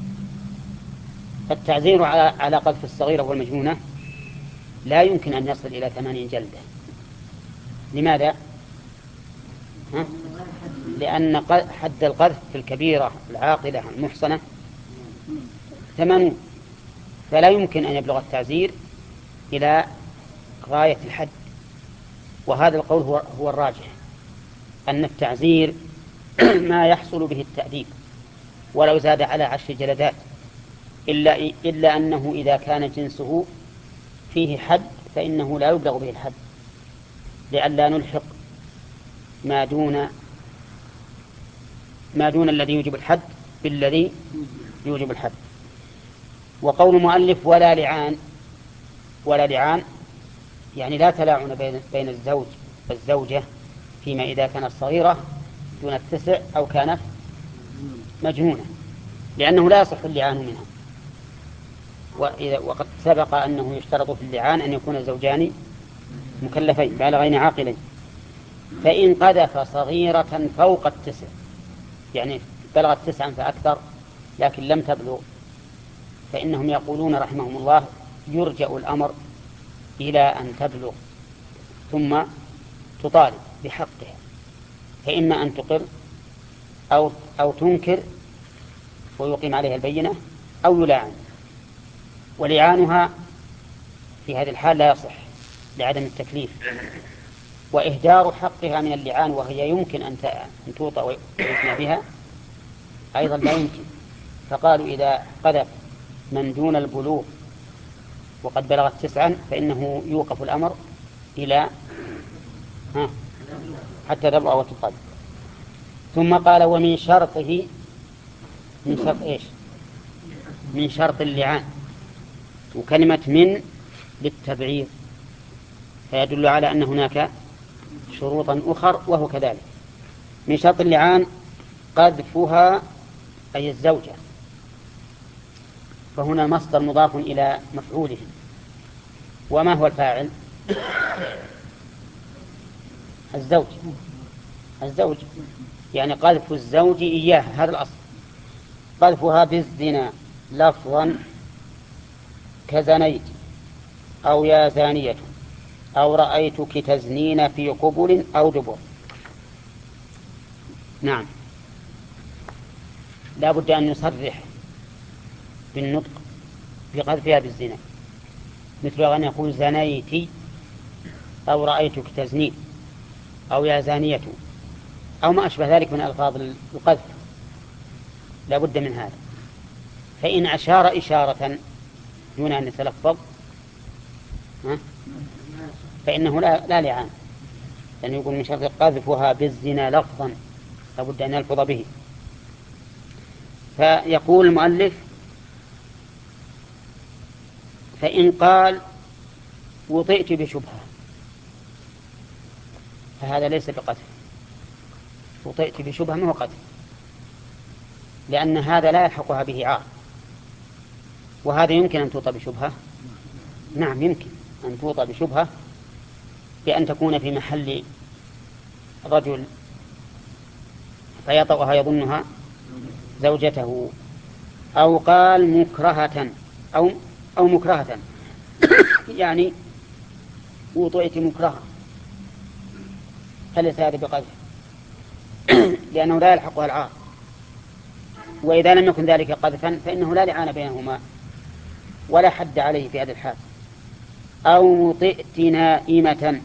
التعزير على قذف الصغيرة والمجنونة لا يمكن أن يصل إلى ثمانين جلدة. لماذا؟ ها؟ لأن حد القذف في الكبيرة العاقلة المحصنة ثمانون، فلا يمكن أن يبلغ التعزير إلى غاية الحد. وهذا القول هو, هو الراجح، أن التعزير ما يحصل به التأديب ولو زاد على عشر جلدات، إلا, إلا أنه إذا كان جنسه فيه حد فإنه لا يبلغ به الحد، لئلا نلحق ما دون ما دون الذي يوجب الحد بالذي يوجب الحد. وقول المؤلف: ولا لعان، ولا لعان يعني لا تلاعن بين, بين الزوج والزوجة فيما إذا كانت صغيرة دون التسع أو كانت مجنونة، لأنه لا يصح اللعان منها. وقد سبق أنه يشترط في اللعان أن يكون الزوجان مكلفين بالغين عاقلين. فإن قذف صغيرة فوق التسع، يعني بلغت تسعا فأكثر لكن لم تبلغ، فإنهم يقولون رحمهم الله: يرجع الأمر إلى أن تبلغ ثم تطالب بحقها، فإما أن تقر أو, أو تنكر ويقيم عليها البينة أو يلعن. ولعانها في هذه الحال لا يصح لعدم التكليف. وإهدار حقها من اللعان وهي يمكن أن توطأ ويثنى بها أيضا لا يمكن. فقالوا: إذا قذف من دون البلوغ وقد بلغت تسعا فإنه يوقف الأمر إلى ها حتى تبلغ وتقاد. ثم قال ومن شرطه، من شرط إيش؟ من شرط اللعان. وكلمة من بالتبعيض، فيدل على أن هناك شروطا أخر وهو كذلك. من شرط اللعان قذفها أي الزوجة، فهنا مصدر مضاف إلى مفعوله. وما هو الفاعل؟ الزوج الزوج يعني قذف الزوج إياه، هذا الأصل. قذفها بالزنا لفظا كزنيت أو يا زانية أو رأيتك تزنين في قبل أو دبر. نعم، لا بد أن يصرح بالنطق بقذفها بالزنا، مثل أن يقول زنيتي أو رأيتك تزنين أو يا زانية أو ما أشبه ذلك من ألفاظ القذف، لا بد من هذا. فإن أشار إشارة دون أن يتلفظ فإنه لا, لا لعان، لأنه يقول من شرط قذفها بالزنا لفظا، لا بد أن يلفظ به. فيقول المؤلف فإن قال وطئت بشبهة فهذا ليس بقذف. وطئت بشبهة ما هو قذف، لأن هذا لا يلحقها به عار. وهذا يمكن أن توطى بشبهة، نعم يمكن أن توطى بشبهة بأن تكون في محل رجل فيطأها يظنها زوجته، أو قال مكرهة أو, أو مكرهة يعني وطئت مكرهة، فليس هذا بقذف لأنه لا يلحقها العار. وإذا لم يكن ذلك قذفا فإنه لا لعان بينهما ولا حد عليه في هذا الحال. أو وطئت نائمة،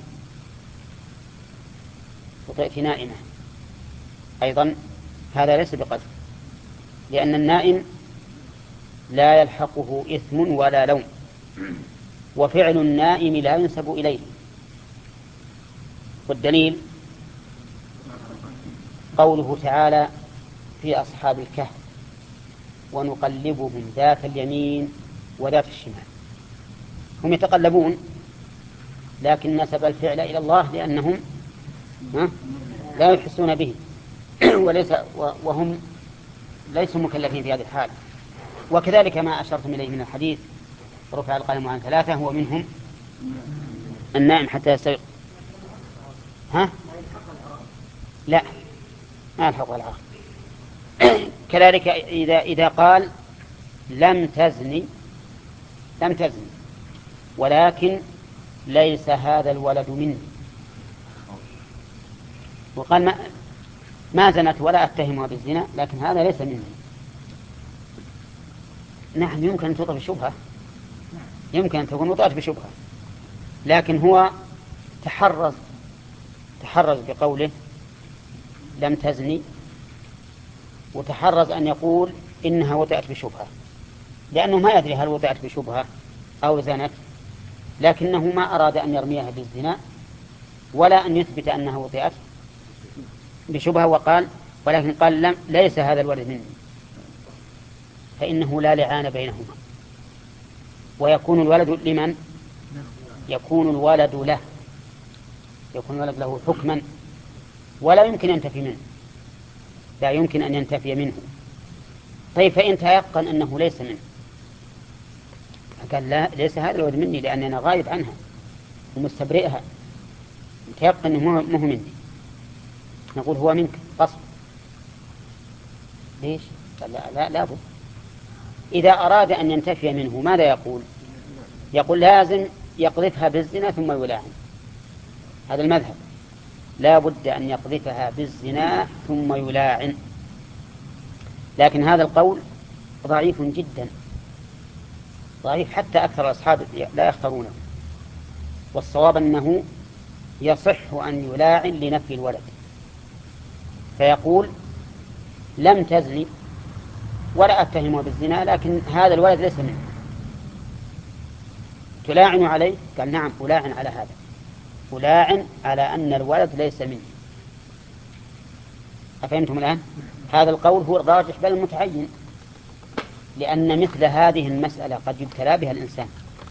وطئت نائمة أيضا هذا ليس بقذف، لأن النائم لا يلحقه إثم ولا لوم، وفعل النائم لا ينسب إليه. والدليل قوله تعالى في أصحاب الكهف ونقلبهم ذات اليمين وذات الشمال. هم يتقلبون لكن نسب الفعل إلى الله لأنهم لا يحسون به وليس وهم ليسوا مكلفين في هذه الحال. وكذلك ما أشرتم إليه من الحديث رفع القلم عن ثلاثة هو منهم النائم حتى يستيقظ. ها؟ لا، ما يلحق العار. كذلك إذا إذا قال لم تزني لم تزني ولكن ليس هذا الولد مني، وقال ما, ما زنت ولا أتهمها بالزنا لكن هذا ليس مني. نعم يمكن أن توطى بشبهة، يمكن أن تكون وطأت بشبهة، لكن هو تحرز تحرز بقوله لم تزني، وتحرز أن يقول إنها وطأت بشبهة، لأنه ما يدري هل وطأت بشبهة أو زنت، لكنه ما أراد أن يرميها بالزنا ولا أن يثبت أنها وطأت بشبهة، وقال ولكن قال لم ليس هذا الولد مني، فإنه لا لعان بينهما. ويكون الولد لمن؟ يكون الولد له، يكون الولد له حكما ولا يمكن أن ينتفي منه، لا يمكن أن ينتفي منه. طيب فإن تيقن أنه ليس منه فقال لا ليس هذا الولد مني لأني أنا غايب عنها ومستبرئها، تيقن أنه مو مني، نقول هو منك قصد. ليش؟ قال لا لا لا بد. إذا أراد أن ينتفي منه ماذا يقول؟ يقول لازم يقذفها بالزنا ثم يلاعن. هذا المذهب، لا بد أن يقذفها بالزنا ثم يلاعن. لكن هذا القول ضعيف جدا، ضعيف حتى أكثر الأصحاب لا يختارونه. والصواب أنه يصح أن يلاعن لنفي الولد، فيقول لم تزني ولا أتهمه بالزنا لكن هذا الولد ليس منه. تلاعن عليه؟ قال نعم ألاعن على هذا، ألاعن على أن الولد ليس مني. أفهمتم الآن؟ هذا القول هو الراجح بل المتعين، لأن مثل هذه المسألة قد يبتلى بها الإنسان،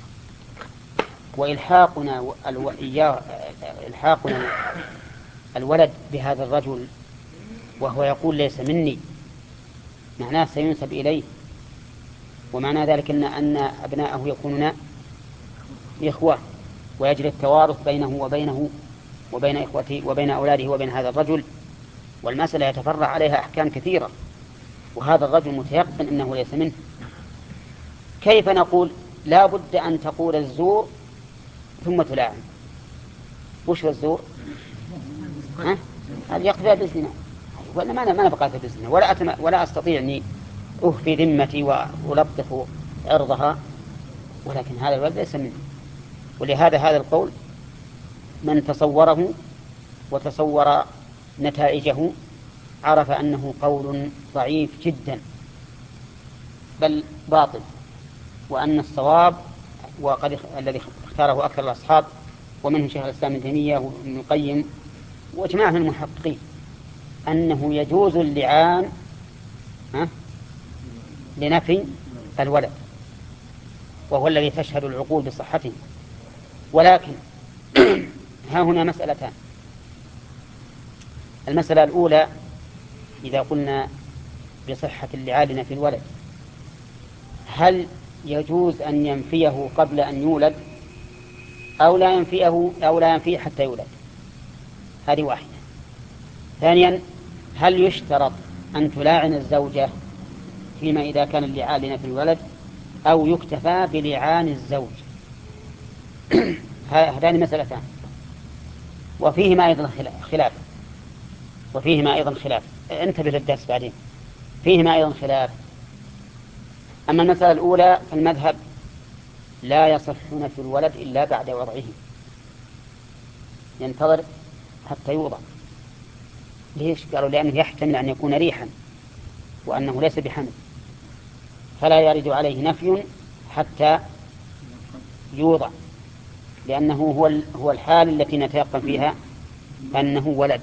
وإلحاقنا الو... إلحاقنا الولد بهذا الرجل وهو يقول ليس مني معناه سينسب إليه، ومعنى ذلك إن أن أبناءه يكونون إخوة، ويجري التوارث بينه وبينه وبين إخوته وبين أولاده وبين هذا الرجل، والمسألة يتفرع عليها أحكام كثيرة، وهذا الرجل متيقن أنه ليس منه. كيف نقول لا بد أن تقول الزور ثم تلاعن؟ وش هو الزور؟ ها؟ هل يقضي بالزنا؟ ولا ما أنا ما بقى في بالزنا، ولا أتم... ولا أستطيع أني أخفي ذمتي وألطف عرضها، ولكن هذا الولد ليس منه. ولهذا هذا القول من تصوره وتصور نتائجه عرف أنه قول ضعيف جدا بل باطل، وأن الصواب وقد الذي اختاره أكثر الأصحاب ومنهم شيخ الإسلام ابن تيمية وابن القيم وجماعة من المحققين أنه يجوز اللعان لنفي الولد، وهو الذي تشهد العقول بصحته. ولكن ها هنا مسألتان. المسألة الأولى إذا قلنا بصحة اللعان لنفي الولد، هل يجوز أن ينفيه قبل أن يولد أو لا ينفيه أو لا ينفيه حتى يولد؟ هذه واحدة. ثانيا، هل يشترط أن تلاعن الزوجة فيما إذا كان اللعان لنفي الولد أو يكتفى بلعان الزوج؟ هذان مسألتان وفيهما أيضا خلاف وفيهما أيضا خلاف انتبه للدرس بعدين. فيهما أيضا خلاف. أما المسألة الأولى فالمذهب لا يصح نفي الولد إلا بعد وضعه، ينتظر حتى يوضع. ليش؟ قالوا لأنه يحتمل أن يكون ريحا وأنه ليس بحمل، فلا يرد عليه نفي حتى يوضع، لأنه هو هو الحال التي نتيقن فيها أنه ولد.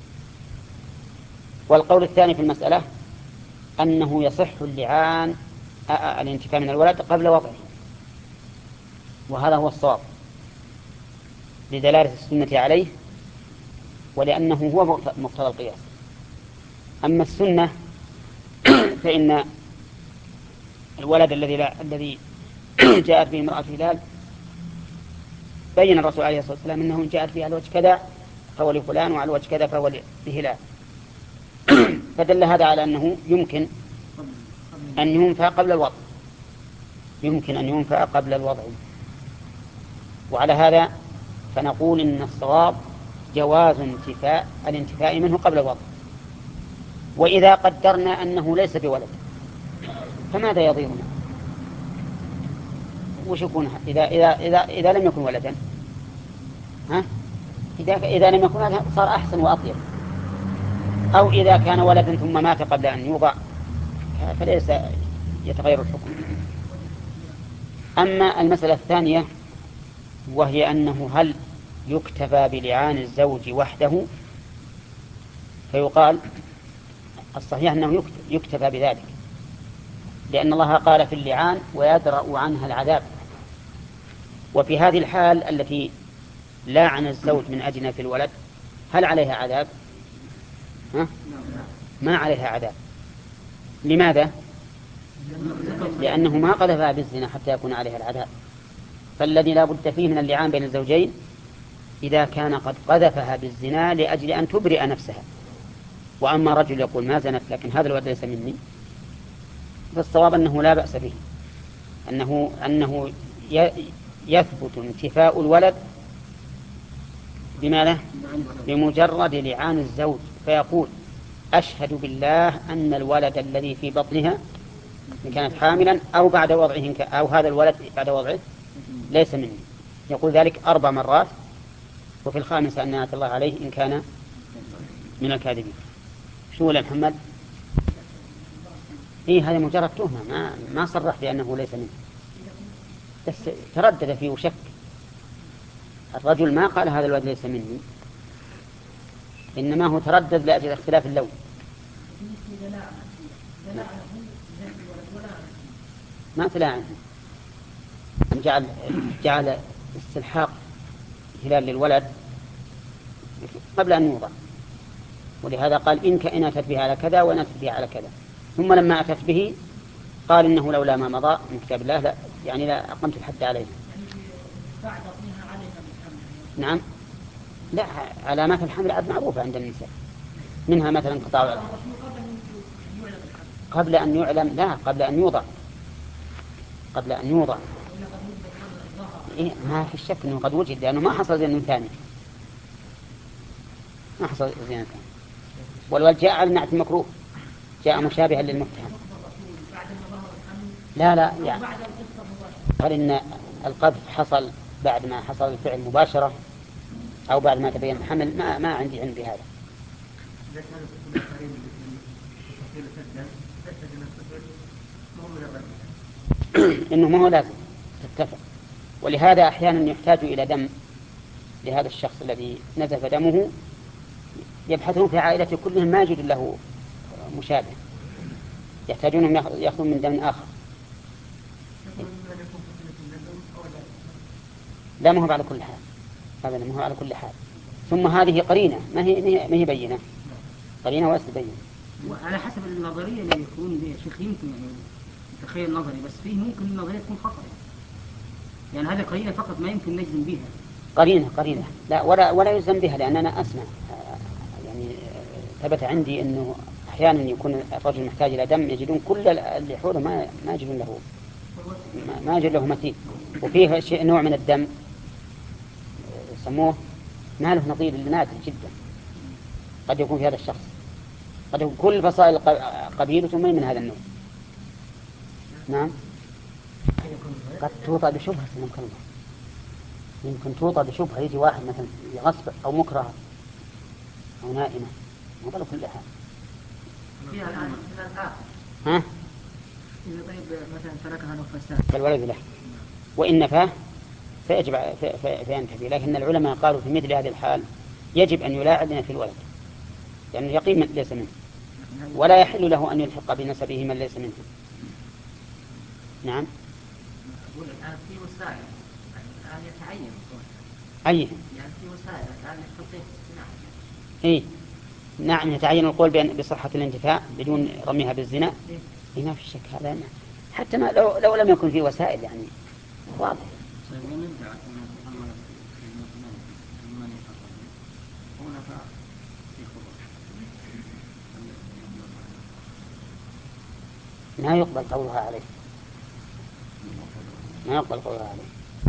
والقول الثاني في المسألة أنه يصح اللعان الانتفاع من الولد قبل وضعه، وهذا هو الصواب لدلالة السنة عليه ولأنه هو مقتضى القياس. أما السنة فإن الولد الذي لا الذي جاءت به امرأة هلال بين الرسول عليه الصلاة والسلام أنه جاءت به على الوجه كذا فهو لفلان وعلى الوجه كذا فهو لهلال، فدل هذا على أنه يمكن أن ينفى قبل الوضع، يمكن أن ينفى قبل الوضع. وعلى هذا فنقول إن الصواب جواز انتفاء الانتفاء منه قبل الوضع. وإذا قدرنا أنه ليس بولد فماذا يضيرنا؟ وش يكون إذا إذا إذا إذا لم يكن ولدا؟ ها؟ إذا إذا لم يكن ولدا صار أحسن وأطيب، أو إذا كان ولدا ثم مات قبل أن يوضع فليس يتغير الحكم. أما المسألة الثانية وهي أنه هل يكتفى بلعان الزوج وحده، فيقال الصحيح أنه يكتفى بذلك، لأن الله قال في اللعان ويدرأ عنها العذاب. وفي هذه الحال التي لاعن الزوج من أجل في الولد هل عليها عذاب؟ ها؟ ما عليها عذاب. لماذا؟ لأنه ما قذفها بالزنا حتى يكون عليها العذاب. فالذي لا بد فيه من اللعان بين الزوجين إذا كان قد قذفها بالزنا لأجل أن تبرئ نفسها. وأما رجل يقول ما زنت لكن هذا الولد ليس مني، فالصواب أنه لا بأس به، أنه, أنه يثبت انتفاء الولد بما له بمجرد لعان الزوج، فيقول أشهد بالله أن الولد الذي في بطنها إن كانت حاملا أو بعد وضعه أو هذا الولد بعد وضعه ليس مني. يقول ذلك أربع مرات، وفي الخامسة أن نعت الله عليه إن كان من الكاذبين. شو يا محمد؟ إيه هذا مجرد تهمة، ما ما صرح بأنه ليس منه، بس تردد فيه وشك. الرجل ما قال هذا الولد ليس مني، إنما هو تردد لأجل اختلاف اللون. ما تلاعن، جعل جعل استلحاق هلال للولد قبل أن يوضع، ولهذا قال إن كان أتت به على كذا وأن أتت به على كذا، ثم لما أتت به قال إنه لولا ما مضى من كتاب الله لا يعني لا أقمت الحد عليه. نعم، لا، علامات الحمل عاد معروفة عند النساء، منها مثلا انقطاع قبل أن يعلم، لا قبل أن يوضع، قبل أن يوضع إيه ما في الشك أنه قد وجد، لأنه ما حصل زين ثاني، ما حصل زين ثاني، والولد جاء على نعت المكروه، جاء مشابها للمتهم. لا لا يعني قال إن القذف حصل بعد ما حصل الفعل مباشرة أو بعد ما تبين الحمل، ما ما عندي علم بهذا. إنه ما هو لازم تتفق، ولهذا أحيانا يحتاج إلى دم لهذا الشخص الذي نزف دمه، يبحثون في عائلته كلهم ما يجد له مشابه، يحتاجون يأخذون من دم آخر. لا ما هو على كل حال، هذا ما هو على كل حال. ثم هذه قرينة ما هي ما هي بينة، قرينة وليست بينة. وعلى حسب النظرية اللي يكون يا شيخ يمكن يعني تخيل نظري، بس فيه ممكن النظرية تكون خطأ، يعني هذه قرينة فقط ما يمكن نجزم بها. قرينة قرينة لا ولا ولا يلزم بها، لأن أنا أسمع يعني ثبت عندي أنه أحيانا يكون الرجل محتاج إلى دم يجدون كل اللي حوله ما ما يجدون له ما يجد له مثيل، وفيه شيء نوع من الدم يسموه ما له نظير نادر جدا، قد يكون في هذا الشخص، قد يكون كل فصائل قبيلته ما من هذا النوع. نعم، قد توطأ بشبهة ممكن يمكن توطأ بشبهة، يجي واحد مثلا يغصب أو مكره أو نائمة، ما ضل كل حال. فيها الآن الآخر ها؟ إذا طيب مثلا تركها نفسها فالولد له، وإن نفاه فيجب فينتفي، لكن العلماء قالوا في مثل هذه الحال يجب أن يلاعب في الولد، لأنه يعني يقين من ليس منه، ولا يحل له أن يلحق بنسبه من ليس منه. نعم. أقول الآن في وسائل، يعني الآن يتعين. أي. يعني في وسائل الآن يستطيع نعم. إيه. نعم يتعين القول بأن بصحة الانتفاع بدون رميها بالزنا. إيه ما في شك هذا يعني. حتى ما لو لو لم يكن في وسائل يعني واضح. ما يقبل قولها عليه، ما يقبل قولها عليه.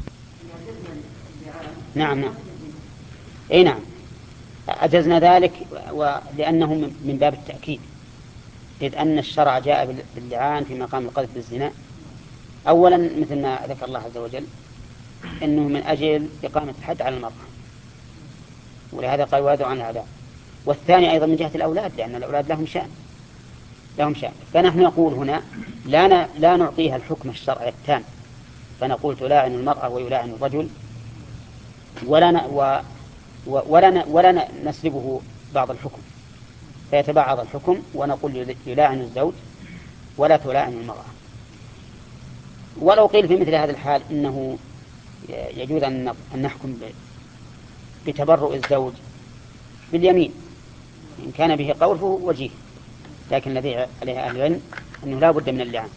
نعم نعم اي نعم أجزنا ذلك، ولأنه من باب التأكيد، إذ أن الشرع جاء باللعان في مقام القذف بالزنا. أولا مثل ما ذكر الله عز وجل أنه من أجل إقامة الحد على المرأة، ولهذا قال وادعوا عن العذاب. والثاني أيضا من جهة الأولاد، لأن الأولاد لهم شأن لهم شأن فنحن نقول هنا لا لا نعطيها الحكم الشرعي التام، فنقول تلاعن المرأة ويلاعن الرجل، ولا ن... و... ولا ن... ولا نسلبه بعض الحكم فيتبعض الحكم، ونقول يلاعن الزوج ولا تلاعن المرأة. ولو قيل في مثل هذا الحال إنه يجوز أن نحكم بتبرؤ الزوج باليمين إن كان به قول فهو وجيه، لكن الذي عليه أهل العلم أنه لا بد من اللعان.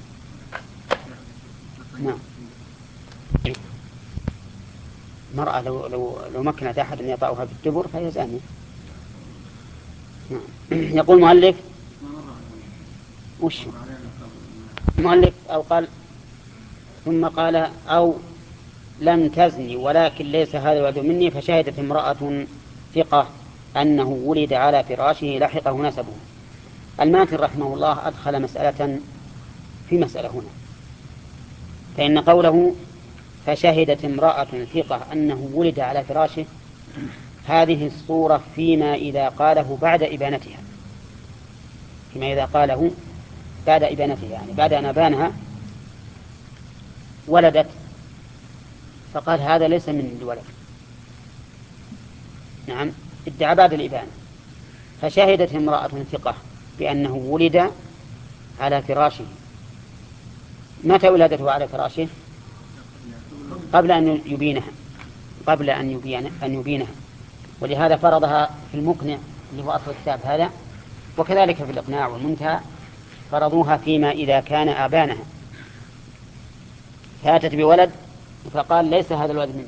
نعم. المرأة لو لو لو مكنت أحد أن يطأها بالدبر فهي زانية. نعم. يقول مؤلف وش مؤلف أو قال ثم قال أو لم تزني ولكن ليس هذا الولد مني، فشهدت امرأة ثقة أنه ولد على فراشه لحقه نسبه. الماتن رحمه الله أدخل مسألة في مسألة هنا، فإن قوله فشهدت امرأة ثقة أنه ولد على فراشه هذه الصورة فيما إذا قاله بعد إبانتها، فيما إذا قاله بعد إبانتها يعني بعد أن أبانها ولدت، فقال هذا ليس من الولد نعم ادعى بعد الإبانة. فشهدت امرأة ثقة بأنه ولد على فراشه. متى ولادته على فراشه؟ قبل أن يبينها قبل أن يبين أن يبينها ولهذا فرضها في المقنع اللي هو أصل الكتاب هذا، وكذلك في الإقناع والمنتهى فرضوها فيما إذا كان آبانها. فاتت بولد فقال ليس هذا الولد منه.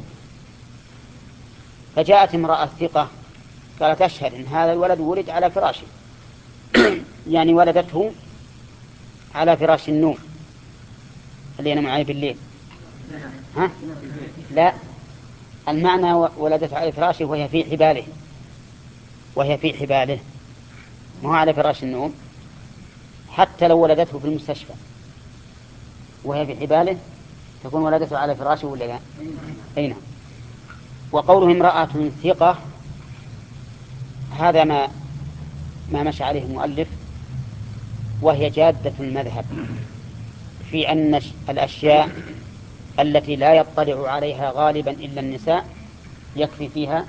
فجاءت امرأة ثقة قالت أشهد أن هذا الولد ولد على فراشه يعني ولدته على فراش النوم اللي ينام عليه بالليل. ها؟ لا، المعنى ولدته على فراشه وهي في حباله وهي في حباله ما هو على فراش النوم. حتى لو ولدته في المستشفى وهي في حباله تكون ولدته على فراشه ولا لا؟ أي نعم. وقوله امرأة ثقة هذا ما ما مشى عليه المؤلف، وهي جادة المذهب في أن الأشياء التي لا يطلع عليها غالبا إلا النساء يكفي فيها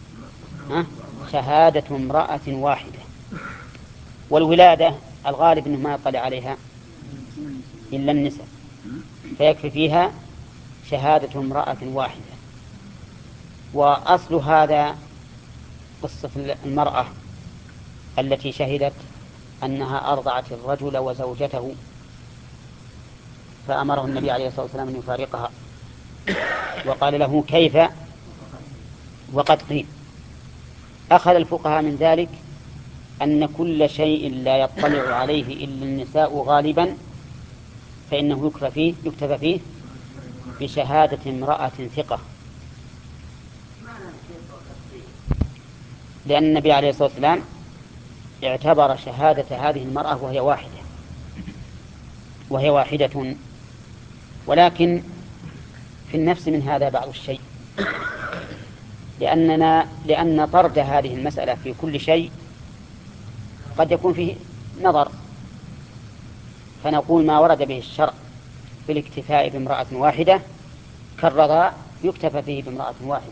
شهادة امرأة واحدة، والولادة الغالب أنه ما يطلع عليها إلا النساء فيكفي فيها شهادة امرأة واحدة. وأصل هذا قصة المرأة التي شهدت أنها أرضعت الرجل وزوجته فأمره النبي عليه الصلاة والسلام أن يفارقها وقال له كيف وقد قيل. أخذ الفقهاء من ذلك أن كل شيء لا يطلع عليه إلا النساء غالبا فإنه يكتفى فيه, يكتفى فيه بشهادة امرأة ثقة، لأن النبي عليه الصلاة والسلام اعتبر شهادة هذه المرأة وهي واحدة وهي واحدة ولكن في النفس من هذا بعض الشيء، لأننا لأن طرد هذه المسألة في كل شيء قد يكون فيه نظر، فنقول ما ورد به الشرع في الاكتفاء بامرأة واحدة كالرضاع يكتفى فيه بامرأة واحدة،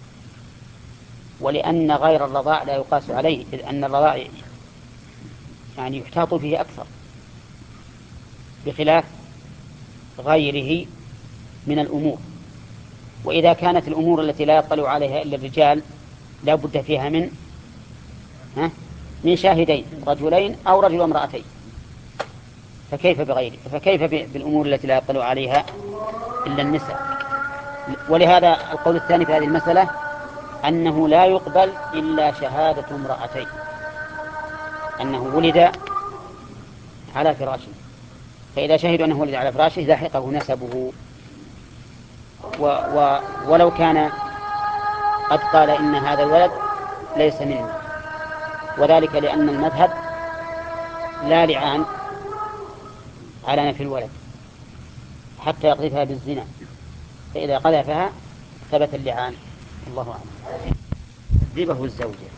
ولأن غير الرضاع لا يقاس عليه، إذ أن الرضاع يعني يحتاط فيه أكثر بخلاف غيره من الأمور. وإذا كانت الأمور التي لا يطلع عليها إلا الرجال لا بد فيها من ها من شاهدين رجلين أو رجل وامرأتين، فكيف بغيره فكيف بالأمور التي لا يطلع عليها إلا النساء. ولهذا القول الثاني في هذه المسألة أنه لا يقبل إلا شهادة امرأتين، أنه ولد على فراشه، فإذا شهدوا أنه ولد على فراشه لاحقه نسبه. و و ولو كان قد قال إن هذا الولد ليس منه، وذلك لأن المذهب لا لعان على نفي الولد حتى يقذفها بالزنا، فإذا قذفها ثبت اللعان. الله أعلم. تكذبه الزوجة.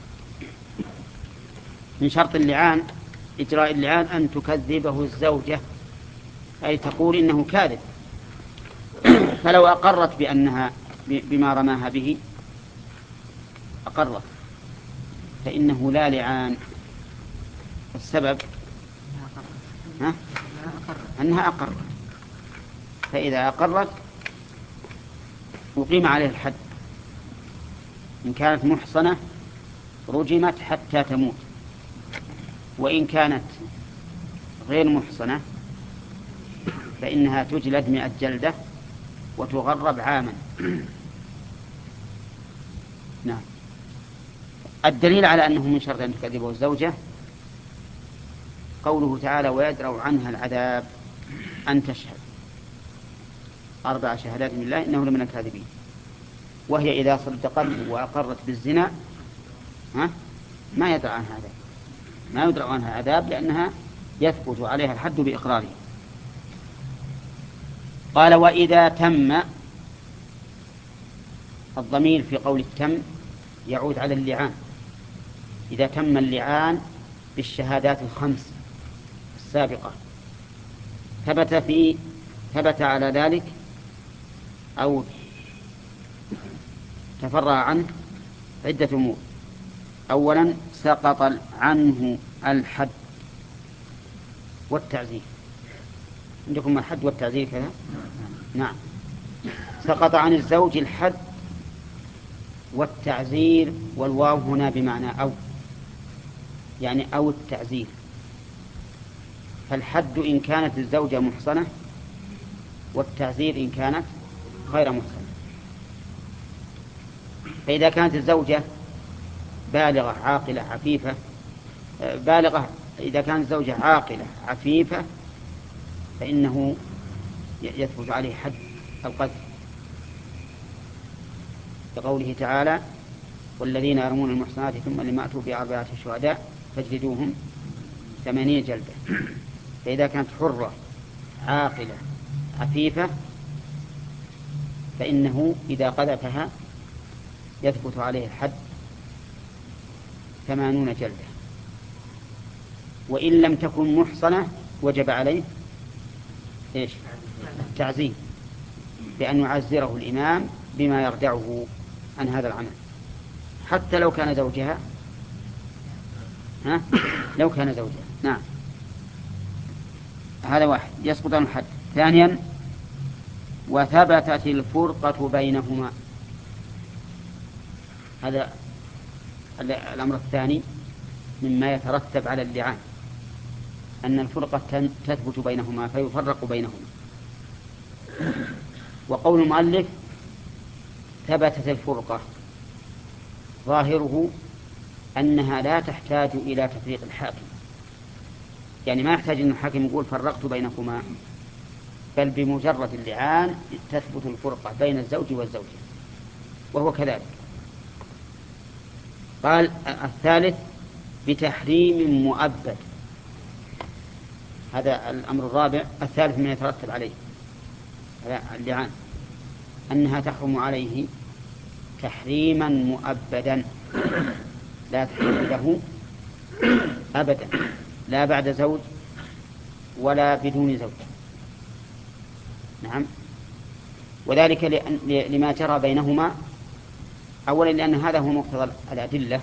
من شرط اللعان إجراء اللعان أن تكذبه الزوجة، أي تقول إنه كاذب. فلو أقرت بأنها بما رماها به أقرت فإنه لا لعان. السبب ها؟ أنها أقرت، فإذا أقرت أقيم عليه الحد. إن كانت محصنة رجمت حتى تموت، وإن كانت غير محصنة فإنها تجلد مئة جلدة وتغرب عاما. نعم. الدليل على أنه من شرط أن تكذبه الزوجة قوله تعالى ويدرأ عنها العذاب أن تشهد أربع شهادات من الله إنه لمن الكاذبين. وهي إذا صدقت وأقرت بالزنا ها ما يدرأ عنها عذاب، ما يدرأ عنها عذاب لأنها يثبت عليها الحد بإقراره. قال وإذا تم، الضمير في قول التم يعود على اللعان. إذا تم اللعان بالشهادات الخمس السابقة ثبت في ثبت على ذلك أو تفرع عنه عدة أمور. أولا سقط عنه الحد والتعزير. عندكم الحد والتعزير كذا؟ نعم. سقط عن الزوج الحد والتعزير، والواو هنا بمعنى أو، يعني أو التعزير. فالحد إن كانت الزوجة محصنة، والتعزير إن كانت غير محصنة. فإذا كانت الزوجة بالغة عاقلة عفيفة بالغة إذا كانت الزوجة عاقلة عفيفة فإنه يثبت عليه حد القذف، كقوله تعالى: والذين يرمون المحصنات ثم لم يأتوا بأربعة شهداء فاجلدوهم ثمانين جلدة. فإذا كانت حرة عاقلة عفيفة فإنه إذا قذفها يثبت عليه الحد ثمانون جلدة. وإن لم تكن محصنة وجب عليه إيش؟ التعزير، بأن يعزره الإمام بما يردعه عن هذا العمل، حتى لو كان زوجها. ها؟ لو كان زوجها. نعم. هذا واحد يسقط عن الحد. ثانيا وثبتت الفرقة بينهما. هذا الأمر الثاني مما يترتب على اللعان، أن الفرقة تثبت بينهما فيفرق بينهما. وقول المؤلف ثبتت الفرقة ظاهره أنها لا تحتاج إلى تفريق الحاكم، يعني ما يحتاج أن الحاكم يقول فرقت بينكما، بل بمجرد اللعان تثبت الفرقة بين الزوج والزوجة، وهو كذلك. قال الثالث بتحريم مؤبد. هذا الأمر الرابع الثالث من يترتب عليه اللعان، أنها تحرم عليه تحريما مؤبدا، لا تحل له أبدا، لا بعد زوج ولا بدون زوج. نعم. وذلك لما جرى بينهما. أولا لأن هذا هو مقتضى الأدلة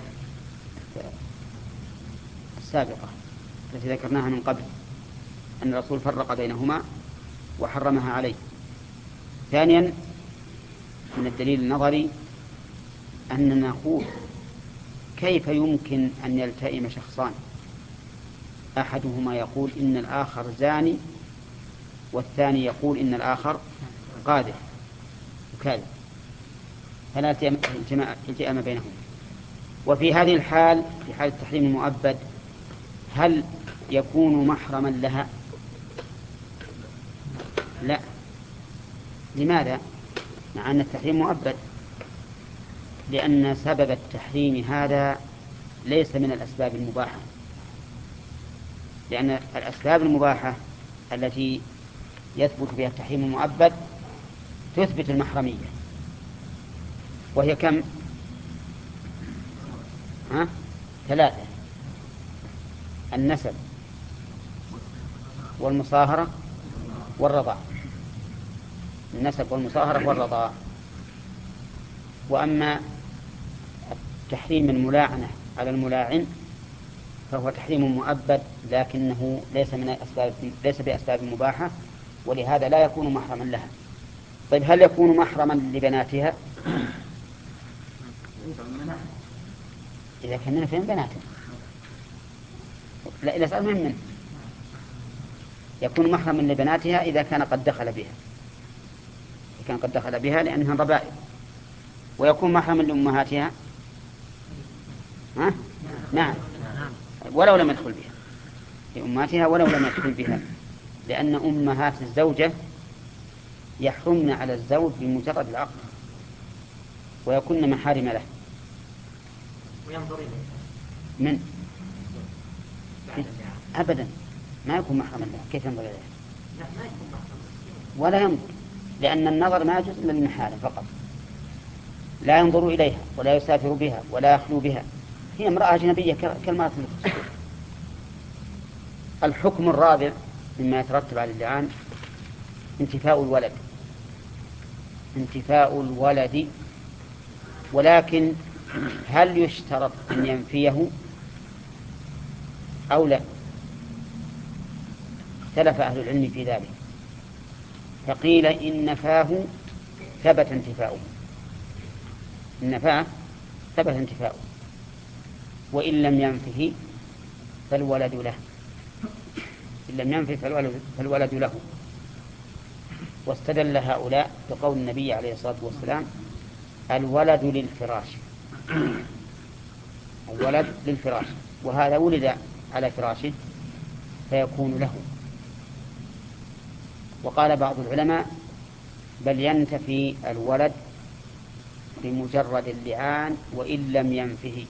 السابقة التي ذكرناها من قبل، أن الرسول فرق بينهما وحرمها عليه. ثانيا من الدليل النظري أننا نقول كيف يمكن أن يلتئم شخصان أحدهما يقول إن الآخر زاني والثاني يقول إن الآخر قاذف وكاذب، فلا التئام بينهم. وفي هذه الحال في حال التحريم المؤبد هل يكون محرما لها؟ لا. لماذا؟ مع أن التحريم مؤبد، لأن سبب التحريم هذا ليس من الأسباب المباحة، لأن الأسباب المباحة التي يثبت بها التحريم المؤبد تثبت المحرمية، وهي كم؟ ها؟ ثلاثة: النسب والمصاهرة والرضاع. النسب والمصاهرة والرضاع. وأما تحريم الملاعنة على الملاعن فهو تحريم مؤبد، لكنه ليس من الأسباب، ليس بأسباب مباحة، ولهذا لا يكون محرما لها. طيب هل يكون محرما لبناتها؟ إذا كان من فين بناتها؟ لا، إذا سأل من من يكون محرما لبناتها إذا كان قد دخل بها، إذا كان قد دخل بها لأنها ربائب. ويكون محرما لأمهاتها؟ ها؟ نعم، ولو لم يدخل بها، لأمهاتها ولو لم يدخل بها، لأن أمهات الزوجة يحرمن على الزوج بمجرد العقد ويكون محارم له. وينظر إليه من أبدا ما يكون محرما له. كيف ينظر إليه؟ ولا ينظر، لأن النظر ما يجوز إلا للمحارم فقط. لا ينظر إليها ولا يسافر بها ولا يخلو بها، هي امرأة أجنبية كالمرأة التي. الحكم الرابع مما يترتب على اللعان انتفاء الولد، انتفاء الولد، ولكن هل يشترط أن ينفيه أو لا؟ اختلف أهل العلم في ذلك، فقيل إن نفاه ثبت انتفاؤه، إن نفاه ثبت انتفاؤه، وإن لم ينفه فالولد له، إن لم ينفه فالولد, فالولد له. واستدل هؤلاء بقول النبي عليه الصلاة والسلام: الولد للفراش، الولد للفراش، وهذا ولد على فراشه فيكون له. وقال بعض العلماء: بل ينتفي الولد بمجرد اللعان وإن لم ينفه،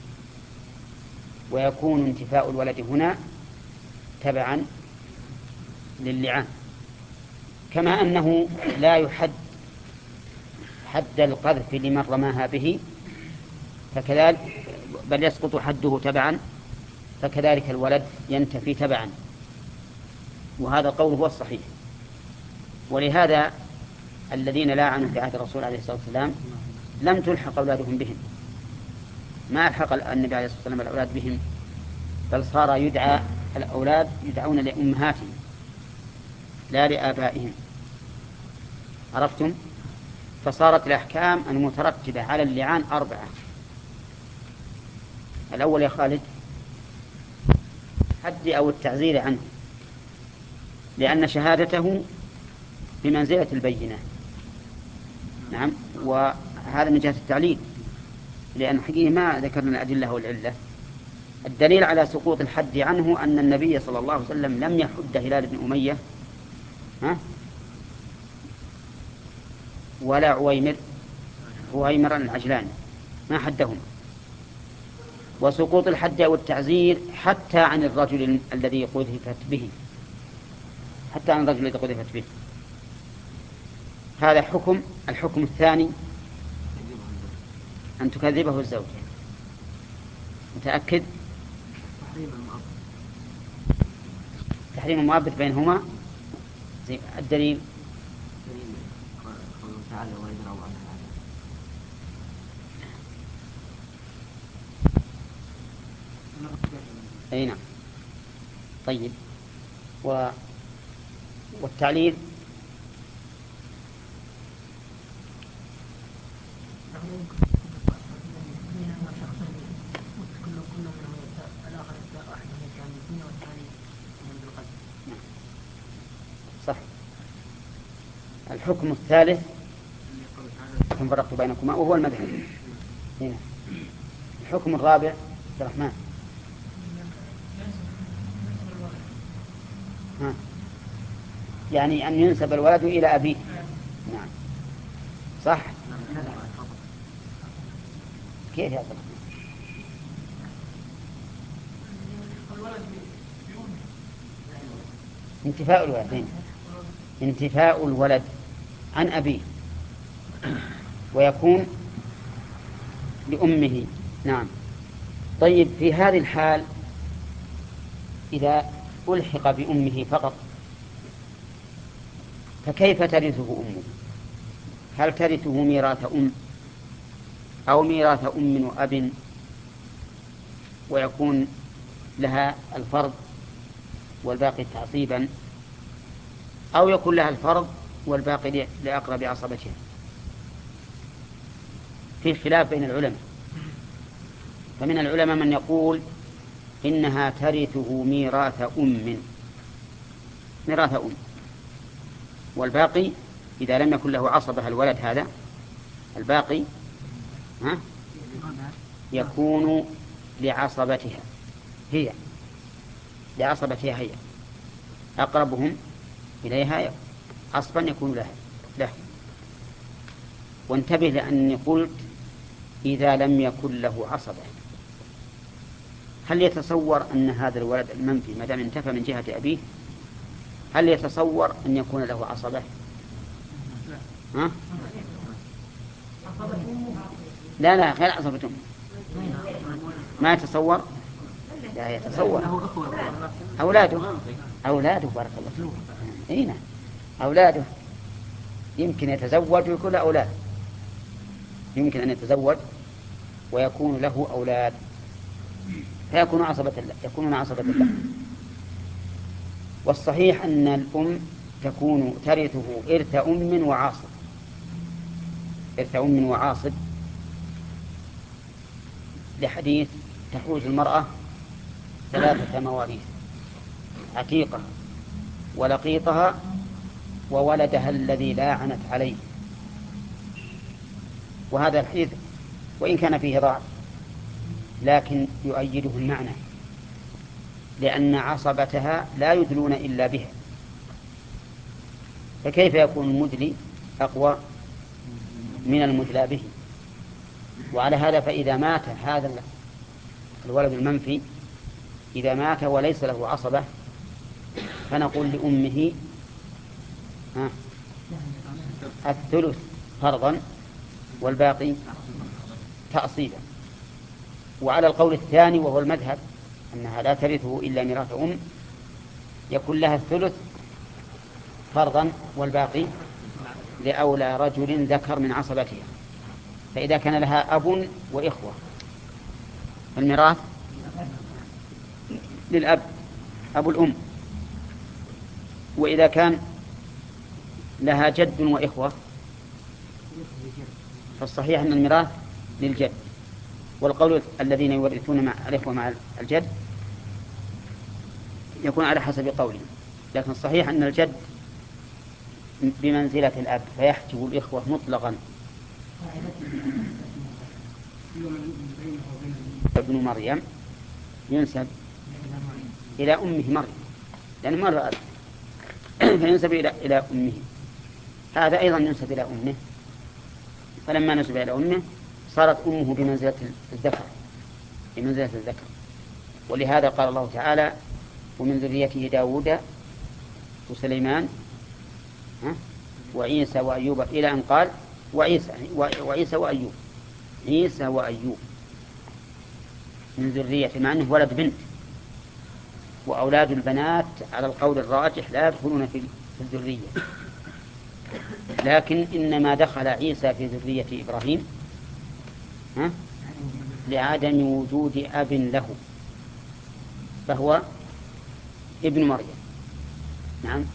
ويكون انتفاء الولد هنا تبعا للعان، كما أنه لا يحد حد القذف لمن رماها به، فكذلك بل يسقط حده تبعا، فكذلك الولد ينتفي تبعا، وهذا القول هو الصحيح. ولهذا الذين لاعنوا في عهد الرسول عليه الصلاة والسلام لم تلحق أولادهم بهم، ما ألحق النبي عليه الصلاة والسلام الأولاد بهم، بل صار يدعى الأولاد يدعون لأمهاتهم لا لآبائهم، عرفتم؟ فصارت الأحكام المترتبة على اللعان أربعة. الأول يا خالد حد أو التعزير عنه، لأن شهادته بمنزلة البينة، نعم، وهذا من جهة التعليل، لأن حقيقة ما ذكرنا الأدلة والعلة. الدليل على سقوط الحد عنه أن النبي صلى الله عليه وسلم لم يحد هلال بن أمية ها؟ ولا عويمر عويمر العجلاني، ما حدهم. وسقوط الحد أو التعزير حتى عن الرجل الذي قذفت به، حتى عن الرجل الذي قذفت به. هذا حكم. الحكم الثاني أن تكذبه الزوجة. متأكد؟ تحريم المؤبد بينهما. زي الدليل أي نعم. طيب، و... والتعليل صح. الحكم الثالث كم فرقت بينكما وهو المذهب. هنا الحكم الرابع عبد الرحمن. ها. يعني أن ينسب الولد إلى أبيه. نعم صح. كيف يا أبو انتفاء الولد انتفاء الولد عن أبيه ويكون لأمه. نعم. طيب، في هذه الحال إذا ألحق بأمه فقط فكيف ترثه أمه؟ هل ترثه ميراث أم أو ميراث أم وأب ويكون لها الفرض والباقي تعصيبا، أو يكون لها الفرض والباقي لأقرب عصبتها؟ في خلاف بين العلماء، فمن العلماء من يقول إنها ترثه ميراث أم ميراث أم، والباقي إذا لم يكن له عصبة الولد هذا الباقي ها يكون لعصبتها هي لعصبتها هي أقربهم إليها عصبا يكون لها له. وانتبه لأني قلت إذا لم يكن له عصبة. هل يتصور أن هذا الولد المنفي ما دام انتفى من جهة أبيه هل يتصور أن يكون له عصبة؟ ها؟ لا لا غير عصبة ما يتصور. لا يتصور. أولاده أولاده بارك الله فيك. إينا أولاده يمكن يتزوج ويكون له أولاد، يمكن أن يتزوج ويكون له أولاد فيكون عصبة له يكونون عصبة له. والصحيح أن الأم تكون ترثه إرث أم وعاصب إرث أم وعاصب لحديث تحوز المرأة ثلاثة مواريث: عتيقة ولقيطها وولدها الذي لاعنت عليه. وهذا الحديث وإن كان فيه ضعف لكن يؤيده المعنى، لأن عصبتها لا يدلون إلا بها، فكيف يكون المدلي أقوى من المدلى به؟ وعلى هذا فإذا مات هذا الولد المنفي إذا مات وليس له عصبة فنقول لأمه الثلث فرضا والباقي تأصيلا. وعلى القول الثاني وهو المذهب أنها لا ترثه إلا ميراث أم يكون لها الثلث فرضا والباقي لأولى رجل ذكر من عصبتها. فإذا كان لها أب وإخوة الميراث للأب أبو الأم، وإذا كان لها جد وإخوة فالصحيح أن الميراث للجد. والقول الذين يورثون مع الإخوة مع الجد يكون على حسب قولهم، لكن الصحيح أن الجد بمنزلة الأب فيحجب الإخوة مطلقا. ابن مريم ينسب إلى أمه مريم لأن مرة أب فينسب إلى إلى أمه، هذا أيضا ينسب إلى أمه، فلما نسب إلى أمه صارت أمه بمنزلة الذكر بمنزلة الذكر. ولهذا قال الله تعالى: ومن ذريته داود وسليمان وعيسى وأيوب، إلى أن قال وعيسى وعيسى وأيوب عيسى وأيوب من ذرية، مع أنه ولد بنت. وأولاد البنات على القول الراجح لا يدخلون في الذرية، لكن إنما دخل عيسى في ذرية إبراهيم ها؟ لعدم وجود أب له فهو ابن مريم. نعم.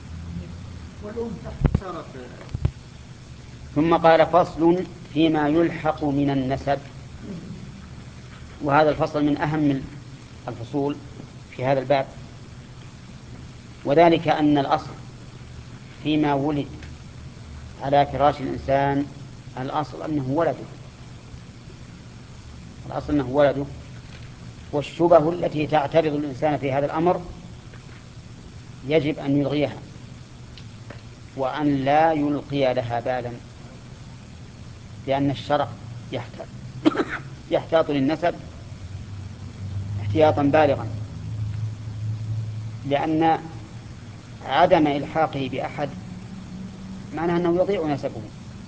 ثم قال: فصل فيما يلحق من النسب. وهذا الفصل من أهم الفصول في هذا الباب، وذلك أن الأصل فيما ولد على فراش الإنسان الأصل أنه ولده الأصل أنه ولده والشبه التي تعترض الإنسان في هذا الأمر يجب أن يلغيها وأن لا يلقي لها بالا، لأن الشرع يحتاط يحتاط للنسب احتياطا بالغا، لأن عدم إلحاقه بأحد معناه أنه يضيع نسبه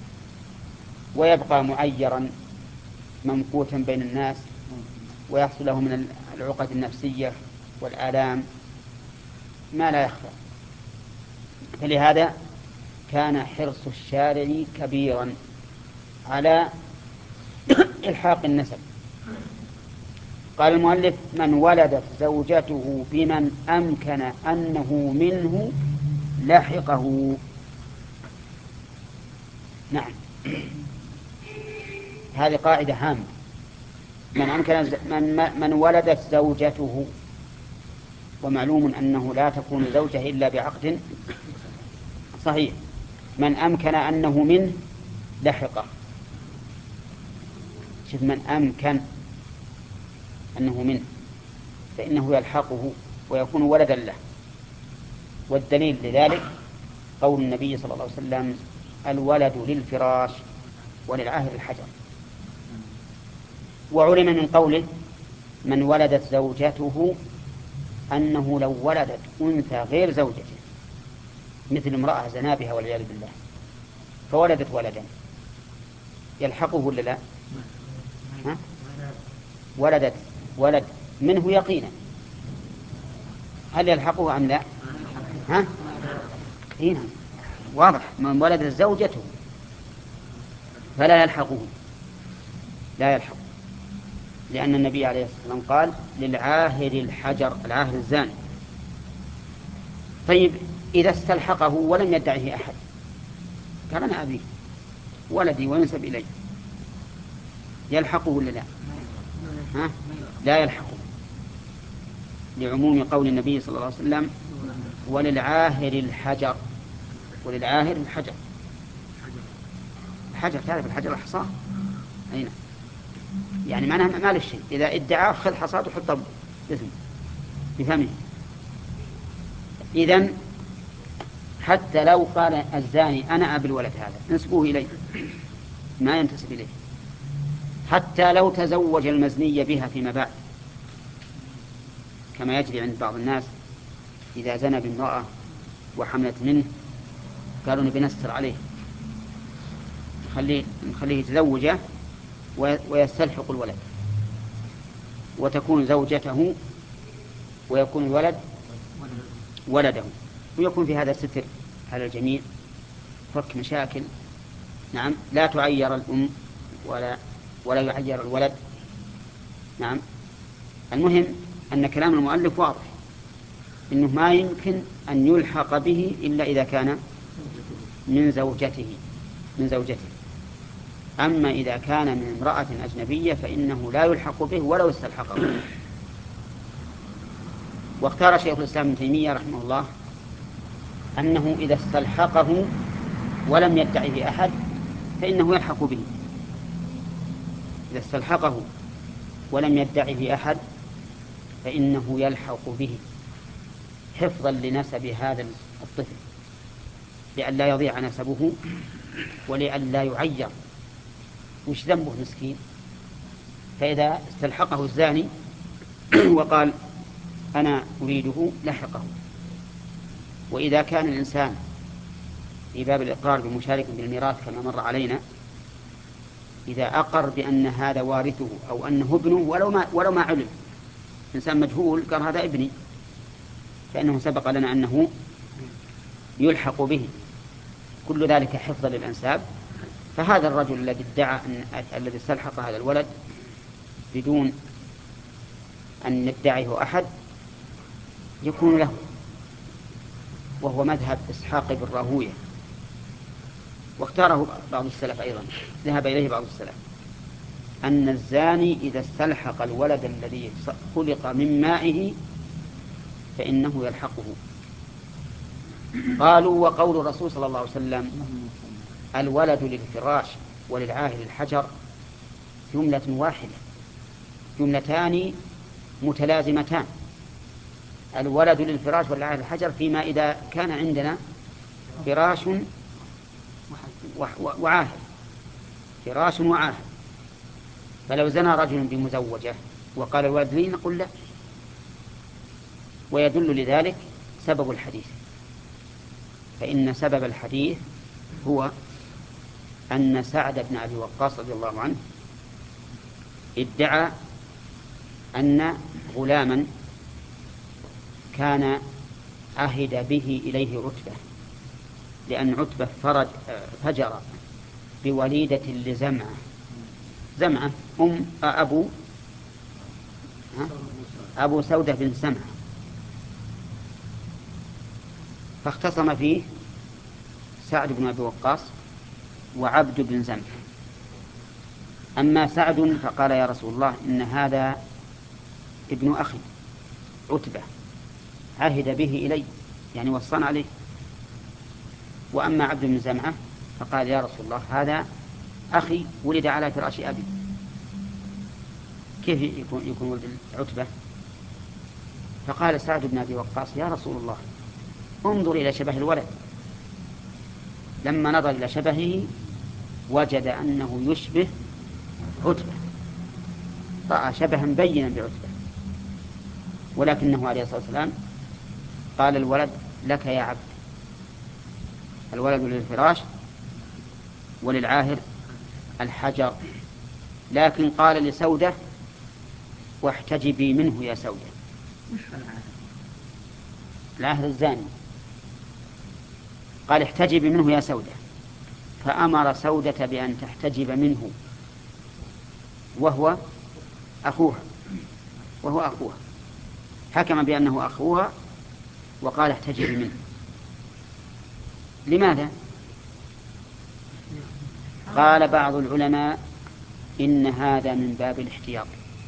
ويبقى معيرا ممقوتا بين الناس ويحصل له من العقد النفسية والآلام ما لا يخفى. فلهذا كان حرص الشارع كبيرا على إلحاق النسب. قال المؤلف: من ولدت زوجته بمن أمكن أنه منه لحقه. نعم، هذه قاعدة هامة. من أمكن من, من ولدت زوجته، ومعلوم أنه لا تكون زوجة إلا بعقد صحيح. من أمكن أنه منه لحقه. شوف، من أمكن أنه منه فإنه يلحقه ويكون ولدا له. والدليل لذلك قول النبي صلى الله عليه وسلم: الولد للفراش وللعاهر الحجر. وعلم من قوله: من ولدت زوجته أنه لو ولدت أنثى غير زوجته مثل امرأة زنا بها والعياذ بالله فولدت ولدا يلحقه ولا لا؟ ها؟ ولدت ولد منه يقينا، هل يلحقه أم لا؟ ها؟ هنا واضح، من ولدت زوجته فلا يلحقه لا يلحق. لأن النبي عليه الصلاة والسلام قال للعاهر الحجر، العاهر الزاني. طيب إذا استلحقه ولم يدعه أحد، قال أنا أبيه ولدي وينسب إليه، يلحقه ولا لا؟ ها؟ لا يلحقه، لعموم قول النبي صلى الله عليه وسلم وللعاهر الحجر. وللعاهر الحجر، الحجر تعرف الحجر الحصى أين؟ يعني معناها ما له شيء، إذا ادعى خذ حصاة وحطها بفمه. إذن حتى لو قال الزاني أنا أبي الولد هذا انسبوه إليه، ما ينتسب إليه. حتى لو تزوج المزني بها فيما بعد، كما يجري عند بعض الناس إذا زنى بامرأة وحملت منه قالوا نبي نستر عليه، نخليه نخليه يتزوجه ويستلحق الولد وتكون زوجته ويكون الولد ولده، ويكون في هذا ستر على الجميع، فك مشاكل. نعم، لا تعير الأم ولا ولا يعير الولد. نعم، المهم أن كلام المؤلف واضح، إنه ما يمكن أن يلحق به إلا إذا كان من زوجته من زوجته أما إذا كان من امرأة أجنبية فإنه لا يلحق به ولو استلحقه. واختار شيخ الإسلام ابن تيمية رحمه الله أنه إذا استلحقه ولم يدعه أحد فإنه يلحق به. إذا استلحقه ولم يدعه أحد فإنه يلحق به حفظا لنسب هذا الطفل، لئلا يضيع نسبه ولئلا يعير. وش ذنبه مسكين؟ فإذا استلحقه الزاني وقال أنا أريده لحقه. وإذا كان الإنسان في باب الإقرار بمشارك بالميراث كما مر علينا، إذا أقر بأن هذا وارثه أو أنه ابنه ولو ما, ولو ما علم، إنسان مجهول قال هذا ابني، فإنه سبق لنا أنه يلحق به، كل ذلك حفظا للأنساب. فهذا الرجل الذي ادعى أن الذي استلحق هذا الولد بدون أن يدعيه أحد يكون له، وهو مذهب إسحاق بن راهويه، واختاره بعض السلف أيضا، ذهب إليه بعض السلف، أن الزاني إذا استلحق الولد الذي خلق من مائه فإنه يلحقه. قالوا وقول الرسول صلى الله عليه وسلم الولد للفراش وللعاهر الحجر جملة واحدة، جملتان متلازمتان، الولد للفراش والعاهر الحجر فيما إذا كان عندنا فراش وعاهر، فراش وعاهر. فلو زنى رجل بمزوجة وقال الولد لي نقول لا. ويدل لذلك سبب الحديث، فإن سبب الحديث هو أن سعد بن أبي وقاص رضي الله عنه ادعى أن غلاما كان عهد به إليه عتبة، لأن عتبة فرج فجر بوليدة لزمعة، زمعة أم أبو أبو سودة بن سمعة، فاختصم فيه سعد بن أبي وقاص وعبد بن زمعة. أما سعد فقال يا رسول الله إن هذا ابن أخي عتبة عهد به إلي، يعني وصان عليه. وأما عبد بن زمعة فقال يا رسول الله هذا أخي ولد على فراش أبي، كيف يكون, يكون ولد عتبة؟ فقال سعد بن أبي وقاص يا رسول الله انظر إلى شبه الولد. لما نظر إلى شبهه وجد أنه يشبه عتبة، رأى شبها بينا بعتبة، ولكنه عليه الصلاة والسلام قال الولد لك يا عبد، الولد للفراش وللعاهر الحجر. لكن قال لسودة واحتجبي منه يا سودة، العاهر الزاني، قال احتجبي منه يا سودة، فأمر سودة بأن تحتجب منه وهو أخوها وهو أخوها، حكم بأنه أخوها وقال احتجبي منه. لماذا؟ قال بعض العلماء إن هذا من باب الاحتياط،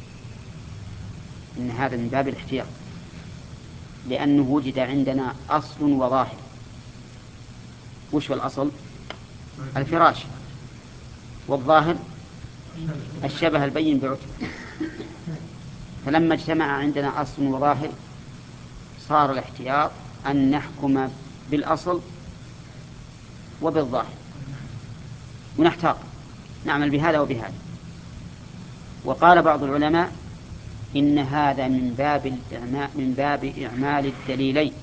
إن هذا من باب الاحتياط لأنه وجد عندنا أصل وظاهر. وش هو الأصل؟ الفراش، والظاهر الشبه البين بعتق. فلما اجتمع عندنا أصل وظاهر صار الاحتياط أن نحكم بالأصل وبالظاهر ونحتاط، نعمل بهذا وبهذا. وقال بعض العلماء إن هذا من باب من باب إعمال الدليلين،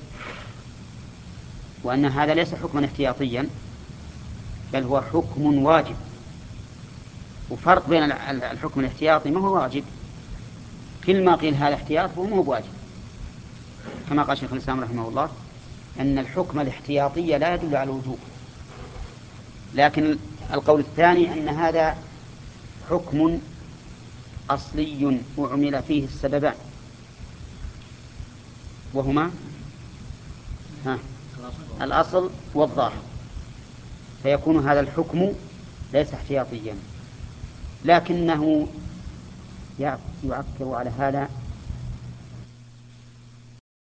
وأن هذا ليس حكما احتياطيا بل هو حكم واجب. وفرق بين الحكم الاحتياطي ما هو واجب، كل ما قيل هذا احتياط هو ما هو واجب، كما قال شيخ الإسلام رحمه الله أن الحكم الاحتياطي لا يدل على الوجوب. لكن القول الثاني أن هذا حكم أصلي وعمل فيه السببان، وهما ها الأصل والظاهر، فيكون هذا الحكم ليس احتياطيا. لكنه يعكر على هذا